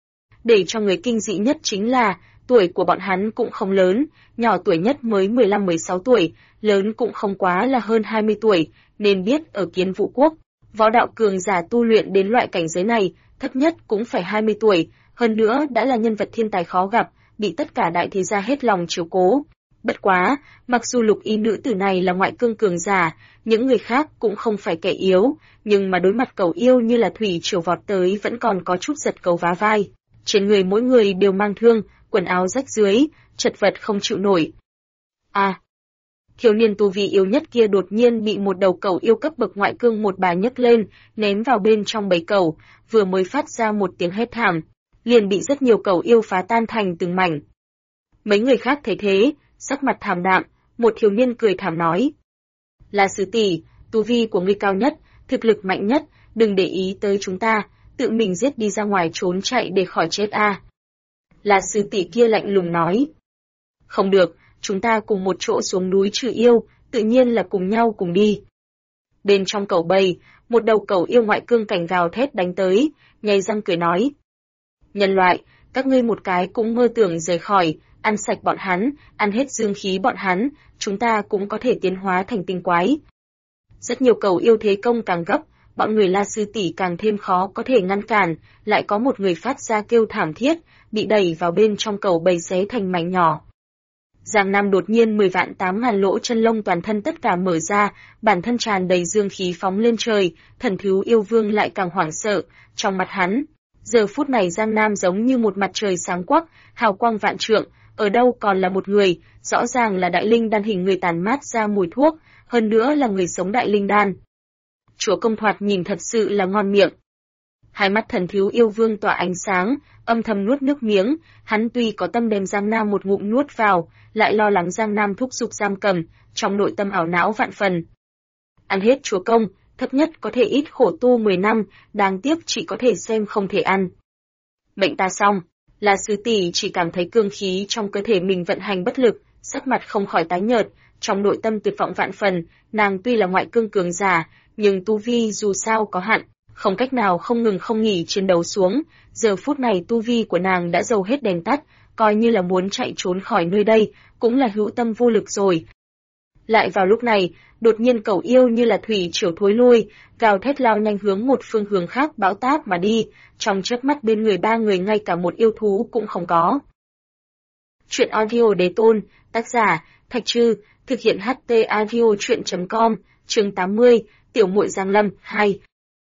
Để cho người kinh dị nhất chính là, tuổi của bọn hắn cũng không lớn, nhỏ tuổi nhất mới 15-16 tuổi, lớn cũng không quá là hơn 20 tuổi, nên biết ở Kiến Vũ Quốc, võ đạo cường giả tu luyện đến loại cảnh giới này, thấp nhất cũng phải 20 tuổi, hơn nữa đã là nhân vật thiên tài khó gặp, bị tất cả đại thế gia hết lòng chiếu cố. Bất quá, mặc dù lục y nữ tử này là ngoại cương cường giả, những người khác cũng không phải kẻ yếu, nhưng mà đối mặt cẩu yêu như là thủy triều vọt tới vẫn còn có chút giật gấu vá vai. Trên người mỗi người đều mang thương, quần áo rách rưới, chật vật không chịu nổi. Thiếu niên tu vi yếu nhất kia đột nhiên bị một đầu cẩu yêu cấp bậc ngoại cương một bà nhấc lên, ném vào bên trong bầy cẩu, vừa mới phát ra một tiếng hét thảm, liền bị rất nhiều cẩu yêu phá tan thành từng mảnh. Mấy người khác thấy thế, sắc mặt thảm đạm, một thiếu niên cười thảm nói: "Là sư tỷ, tu vi của ngươi cao nhất, thực lực mạnh nhất, đừng để ý tới chúng ta, tự mình giết đi ra ngoài trốn chạy để khỏi chết a. La sư tỷ kia lạnh lùng nói. Không được, chúng ta cùng một chỗ xuống núi trừ yêu, tự nhiên là cùng nhau cùng đi. Bên trong cẩu bầy, một đầu cẩu yêu ngoại cương cảnh gào thét đánh tới, nhai răng cười nói. Nhân loại, các ngươi một cái cũng mơ tưởng rời khỏi, ăn sạch bọn hắn, ăn hết dương khí bọn hắn, chúng ta cũng có thể tiến hóa thành tinh quái. Rất nhiều cẩu yêu thế công càng gấp, bọn người La sư tỷ càng thêm khó có thể ngăn cản, lại có một người phát ra kêu thảm thiết, bị đẩy vào bên trong cẩu bầy xé thành mảnh nhỏ. Giang Nam đột nhiên 10 vạn 8 ngàn lỗ chân lông toàn thân tất cả mở ra, bản thân tràn đầy dương khí phóng lên trời, thần thú yêu vương lại càng hoảng sợ, trong mặt hắn. Giờ phút này Giang Nam giống như một mặt trời sáng quắc, hào quang vạn trượng, ở đâu còn là một người, rõ ràng là đại linh đan hình người tàn mát ra mùi thuốc, hơn nữa là người sống đại linh đan. Chúa công thoạt nhìn thật sự là ngon miệng. Hai mắt thần thú yêu vương tỏa ánh sáng, âm thầm nuốt nước miếng, hắn tuy có tâm đem Giang Nam một ngụm nuốt vào, lại lo lắng Giang Nam thúc giục giam cầm, trong nội tâm ảo não vạn phần. Ăn hết chúa công, thấp nhất có thể ít khổ tu 10 năm, đáng tiếc chỉ có thể xem không thể ăn. Mệnh ta xong, La sư tỷ chỉ cảm thấy cương khí trong cơ thể mình vận hành bất lực, sắc mặt không khỏi tái nhợt, trong nội tâm tuyệt vọng vạn phần, nàng tuy là ngoại cương cường giả, nhưng tu vi dù sao có hạn, không cách nào không ngừng không nghỉ chiến đấu xuống, giờ phút này tu vi của nàng đã dầu hết đèn tắt, coi như là muốn chạy trốn khỏi nơi đây, cũng là hữu tâm vô lực rồi. Lại vào lúc này, đột nhiên cẩu yêu như là thủy triều thối lui, gào thét lao nhanh hướng một phương hướng khác bão táp mà đi, trong chớp mắt bên người ba người ngay cả một yêu thú cũng không có. Chuyện audio đế tôn, tác giả, Thạch Trư, thực hiện HT audio chuyện.com, chương 80, Tiểu muội Giang Lâm, 2.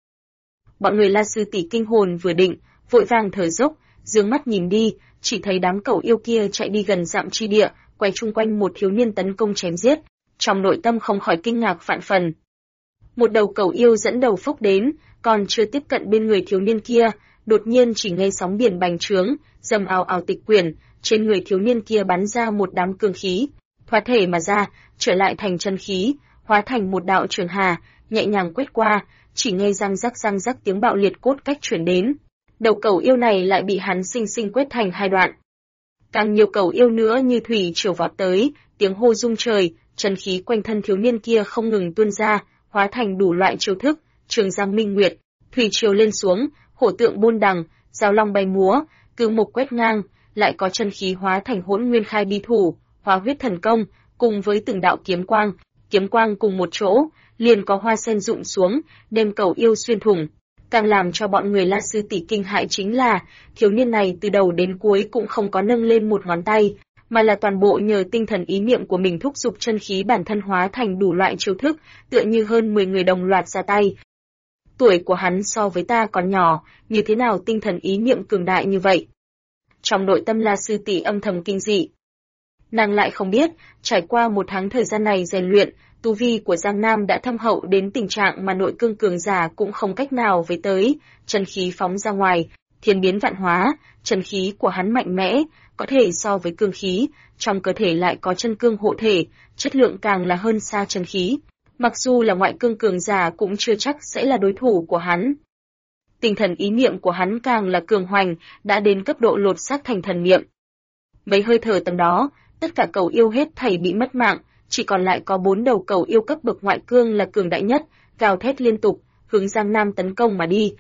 Bọn người La sư tỷ kinh hồn vừa định, vội vàng thở dốc, dương mắt nhìn đi, chỉ thấy đám cẩu yêu kia chạy đi gần dặm chi địa, quay chung quanh một thiếu niên tấn công chém giết, trong nội tâm không khỏi kinh ngạc vạn phần. Một đầu cẩu yêu dẫn đầu phốc đến, còn chưa tiếp cận bên người thiếu niên kia, đột nhiên chỉ nghe sóng biển bành trướng, dầm ào ào tịch quyển, trên người thiếu niên kia bắn ra một đám cương khí, thoát thể mà ra, trở lại thành chân khí, hóa thành một đạo trường hà, nhẹ nhàng quét qua, chỉ nghe răng rắc tiếng bạo liệt cốt cách truyền đến. Đầu cẩu yêu này lại bị hắn sinh sinh quét thành hai đoạn. Càng nhiều cẩu yêu nữa như thủy triều vọt tới, tiếng hô rung trời, chân khí quanh thân thiếu niên kia không ngừng tuôn ra, hóa thành đủ loại chiêu thức, trường giang minh nguyệt, thủy triều lên xuống, hổ tượng bôn đằng, giao long bay múa, cư mục quét ngang, lại có chân khí hóa thành hỗn nguyên khai bi thủ, hóa huyết thần công, cùng với từng đạo kiếm quang cùng một chỗ, liền có hoa sen rụng xuống, đem cẩu yêu xuyên thủng. Càng làm cho bọn người La sư tỷ kinh hãi chính là, thiếu niên này từ đầu đến cuối cũng không có nâng lên một ngón tay, mà là toàn bộ nhờ tinh thần ý niệm của mình thúc giục chân khí bản thân hóa thành đủ loại chiêu thức, tựa như hơn 10 người đồng loạt ra tay. Tuổi của hắn so với ta còn nhỏ, như thế nào tinh thần ý niệm cường đại như vậy? Trong nội tâm La sư tỷ âm thầm kinh dị. Nàng lại không biết, trải qua một tháng thời gian này rèn luyện, tu vi của Giang Nam đã thâm hậu đến tình trạng mà nội cương cường giả cũng không cách nào với tới, chân khí phóng ra ngoài, thiên biến vạn hóa, chân khí của hắn mạnh mẽ, có thể so với cương khí, trong cơ thể lại có chân cương hộ thể, chất lượng càng là hơn xa chân khí. Mặc dù là ngoại cương cường giả cũng chưa chắc sẽ là đối thủ của hắn. Tinh thần ý niệm của hắn càng là cường hoành, đã đến cấp độ lột xác thành thần niệm. Mấy hơi thở tầm đó, tất cả cẩu yêu hết thảy bị mất mạng, chỉ còn lại có 4 đầu cẩu yêu cấp bậc ngoại cương là cường đại nhất, gào thét liên tục, hướng Giang Nam tấn công mà đi.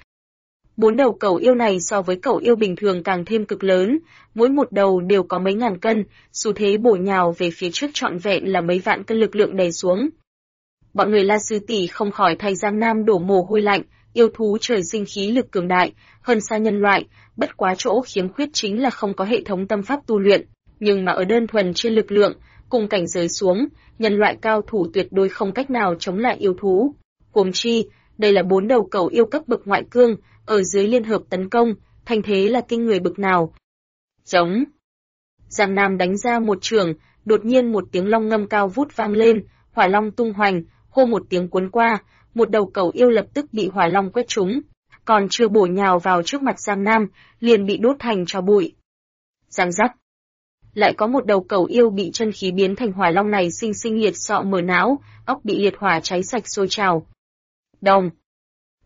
4 đầu cẩu yêu này so với cẩu yêu bình thường càng thêm cực lớn, mỗi một đầu đều có mấy ngàn cân, xu thế bổ nhào về phía trước trọn vẹn là mấy vạn cân lực lượng đè xuống. Bọn người La sư tỷ không khỏi thay Giang Nam đổ mồ hôi lạnh, yêu thú trời sinh khí lực cường đại, hơn xa nhân loại, bất quá chỗ khiếm khuyết chính là không có hệ thống tâm pháp tu luyện, nhưng mà ở đơn thuần trên lực lượng, cùng cảnh giới xuống, nhân loại cao thủ tuyệt đối không cách nào chống lại yêu thú. Huống chi, đây là 4 đầu cẩu yêu cấp bậc ngoại cương, ở dưới liên hợp tấn công, thành thế là kinh người bực nào. Giống. Giang Nam đánh ra một trường, đột nhiên một tiếng long ngâm cao vút vang lên, hỏa long tung hoành, hô một tiếng cuốn qua, một đầu cẩu yêu lập tức bị hỏa long quét trúng, còn chưa bổ nhào vào trước mặt Giang Nam, liền bị đốt thành tro bụi. Giang rắc. Lại có một đầu cẩu yêu bị chân khí biến thành hỏa long này sinh sinh liệt sọ mở não, óc bị liệt hỏa cháy sạch sôi trào. Đồng.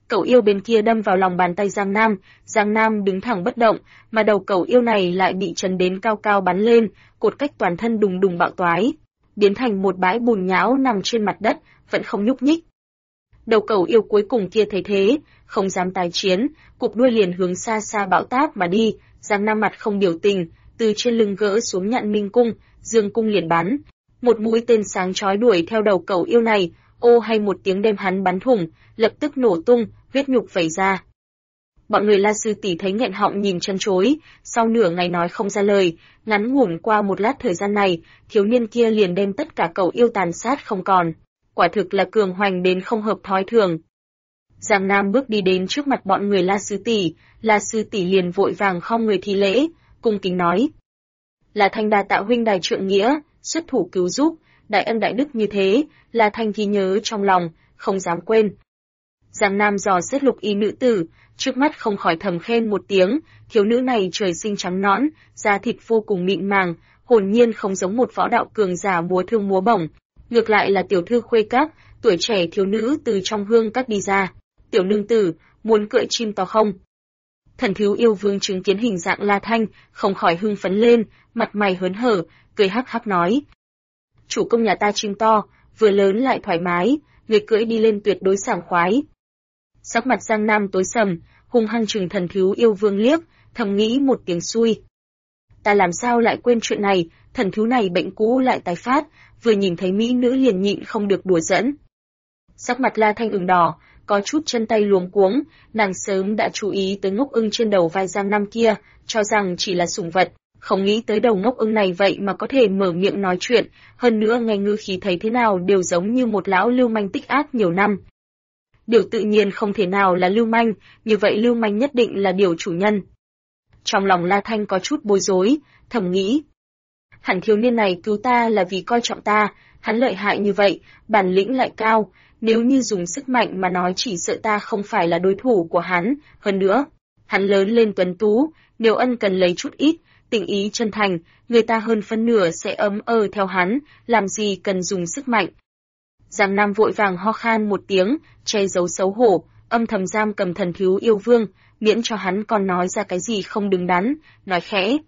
Cẩu yêu bên kia đâm vào lòng bàn tay Giang Nam đứng thẳng bất động, mà đầu cẩu yêu này lại bị chấn đến cao cao bắn lên, cột cách toàn thân đùng đùng bạo toái, biến thành một bãi bùn nhão nằm trên mặt đất, vẫn không nhúc nhích. Đầu cẩu yêu cuối cùng kia thấy thế, không dám tái chiến, cụp đuôi liền hướng xa xa bão táp mà đi. Giang Nam mặt không biểu tình, từ trên lưng gỡ xuống nhạn minh cung, dương cung liền bắn. Một mũi tên sáng chói đuổi theo đầu cẩu yêu này, ô hay một tiếng đem hắn bắn thủng, lập tức nổ tung, huyết nhục vẩy ra. Bọn người La sư tỷ thấy nghẹn họng nhìn chân chối, sau nửa ngày nói không ra lời, ngắn ngủn qua một lát thời gian này, thiếu niên kia liền đem tất cả cẩu yêu tàn sát không còn. Quả thực là cường hoành đến không hợp thói thường. Giang Nam bước đi đến trước mặt bọn người La sư tỷ liền vội vàng khom người thi lễ, cung kính nói: "La Thanh đa tạ huynh đài trượng nghĩa, xuất thủ cứu giúp, đại ân đại đức như thế, La Thanh ghi nhớ trong lòng, không dám quên." Giang Nam dò xét lục y nữ tử, trước mắt không khỏi thầm khen một tiếng, thiếu nữ này trời sinh trắng nõn, da thịt vô cùng mịn màng, hồn nhiên không giống một võ đạo cường giả múa thương múa bổng, ngược lại là tiểu thư khuê các, tuổi trẻ thiếu nữ từ trong hương các đi ra. "Tiểu nương tử, muốn cưỡi chim to không?" Thần thiếu yêu vương chứng kiến hình dạng La Thanh, không khỏi hưng phấn lên, mặt mày hớn hở, cười hắc hắc nói: "Chủ công nhà ta chim to, vừa lớn lại thoải mái, người cưỡi đi lên tuyệt đối sảng khoái." Sắc mặt Giang Nam tối sầm, hung hăng trừng thần thiếu yêu vương liếc, thầm nghĩ một tiếng xui. Ta làm sao lại quên chuyện này, thần thiếu này bệnh cũ lại tái phát, vừa nhìn thấy mỹ nữ liền nhịn không được đùa giỡn. Sắc mặt La Thanh ửng đỏ, có chút chân tay luống cuống, nàng sớm đã chú ý tới ngốc ưng trên đầu vai Giang Nam kia, cho rằng chỉ là sủng vật, không nghĩ tới đầu ngốc ưng này vậy mà có thể mở miệng nói chuyện, hơn nữa nghe ngữ khí thấy thế nào đều giống như một lão lưu manh tích ác nhiều năm. Điều tự nhiên không thể nào là lưu manh, như vậy lưu manh nhất định là điều chủ nhân. Trong lòng La Thanh có chút bối rối, thầm nghĩ: hẳn thiếu niên này cứu ta là vì coi trọng ta, hắn lợi hại như vậy, bản lĩnh lại cao, nếu như dùng sức mạnh mà nói chỉ sợ ta không phải là đối thủ của hắn, hơn nữa, hắn lớn lên tuấn tú, nếu ân cần lấy chút ít, tình ý chân thành, người ta hơn phân nửa sẽ ấm theo hắn, làm gì cần dùng sức mạnh. Giang Nam vội vàng ho khan một tiếng, che giấu xấu hổ, âm thầm giam cầm thần thiếu yêu vương, miễn cho hắn còn nói ra cái gì không đứng đắn, nói khẽ: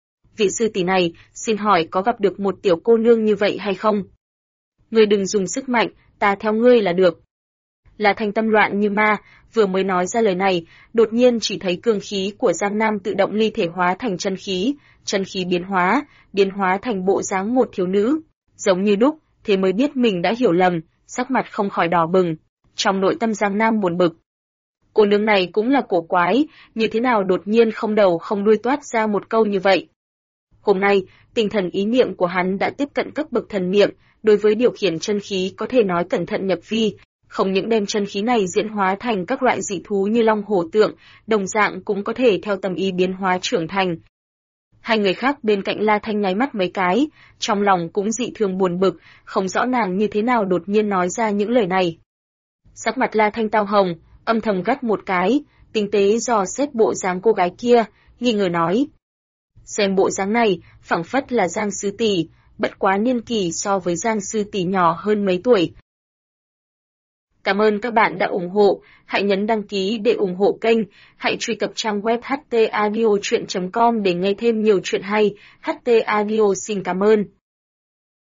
vị sư tỷ này, xin hỏi có gặp được một tiểu cô nương như vậy hay không? Ngươi đừng dùng sức mạnh, ta theo ngươi là được. Là Thanh tâm loạn như ma, vừa mới nói ra lời này, đột nhiên chỉ thấy cương khí của Giang Nam tự động ly thể hóa thành chân khí biến hóa thành bộ dáng một thiếu nữ, giống như đúc, thế mới biết mình đã hiểu lầm, sắc mặt không khỏi đỏ bừng, trong nội tâm Giang Nam buồn bực. Cô nương này cũng là cổ quái, như thế nào đột nhiên không đầu không đuôi toát ra một câu như vậy. Hôm nay, tinh thần ý niệm của hắn đã tiếp cận cấp bậc thần niệm, đối với điều khiển chân khí có thể nói cẩn thận nhập vi, không những đem chân khí này diễn hóa thành các loại dị thú như long hổ tượng, đồng dạng cũng có thể theo tâm ý biến hóa trưởng thành. Hai người khác bên cạnh La Thanh nháy mắt mấy cái, trong lòng cũng dị thường buồn bực, không rõ nàng như thế nào đột nhiên nói ra những lời này. Sắc mặt La Thanh tao hồng, âm thầm gắt một cái, tinh tế dò xét bộ dáng cô gái kia, nghi ngờ nói: xem bộ dáng này, phảng phất là Giang sư tỷ, bất quá niên kỷ so với Giang sư tỷ nhỏ hơn mấy tuổi. Cảm ơn các bạn đã ủng hộ, hãy nhấn đăng ký để ủng hộ kênh, hãy truy cập trang web htaudio.com để nghe thêm nhiều chuyện hay. HT Audio xin cảm ơn.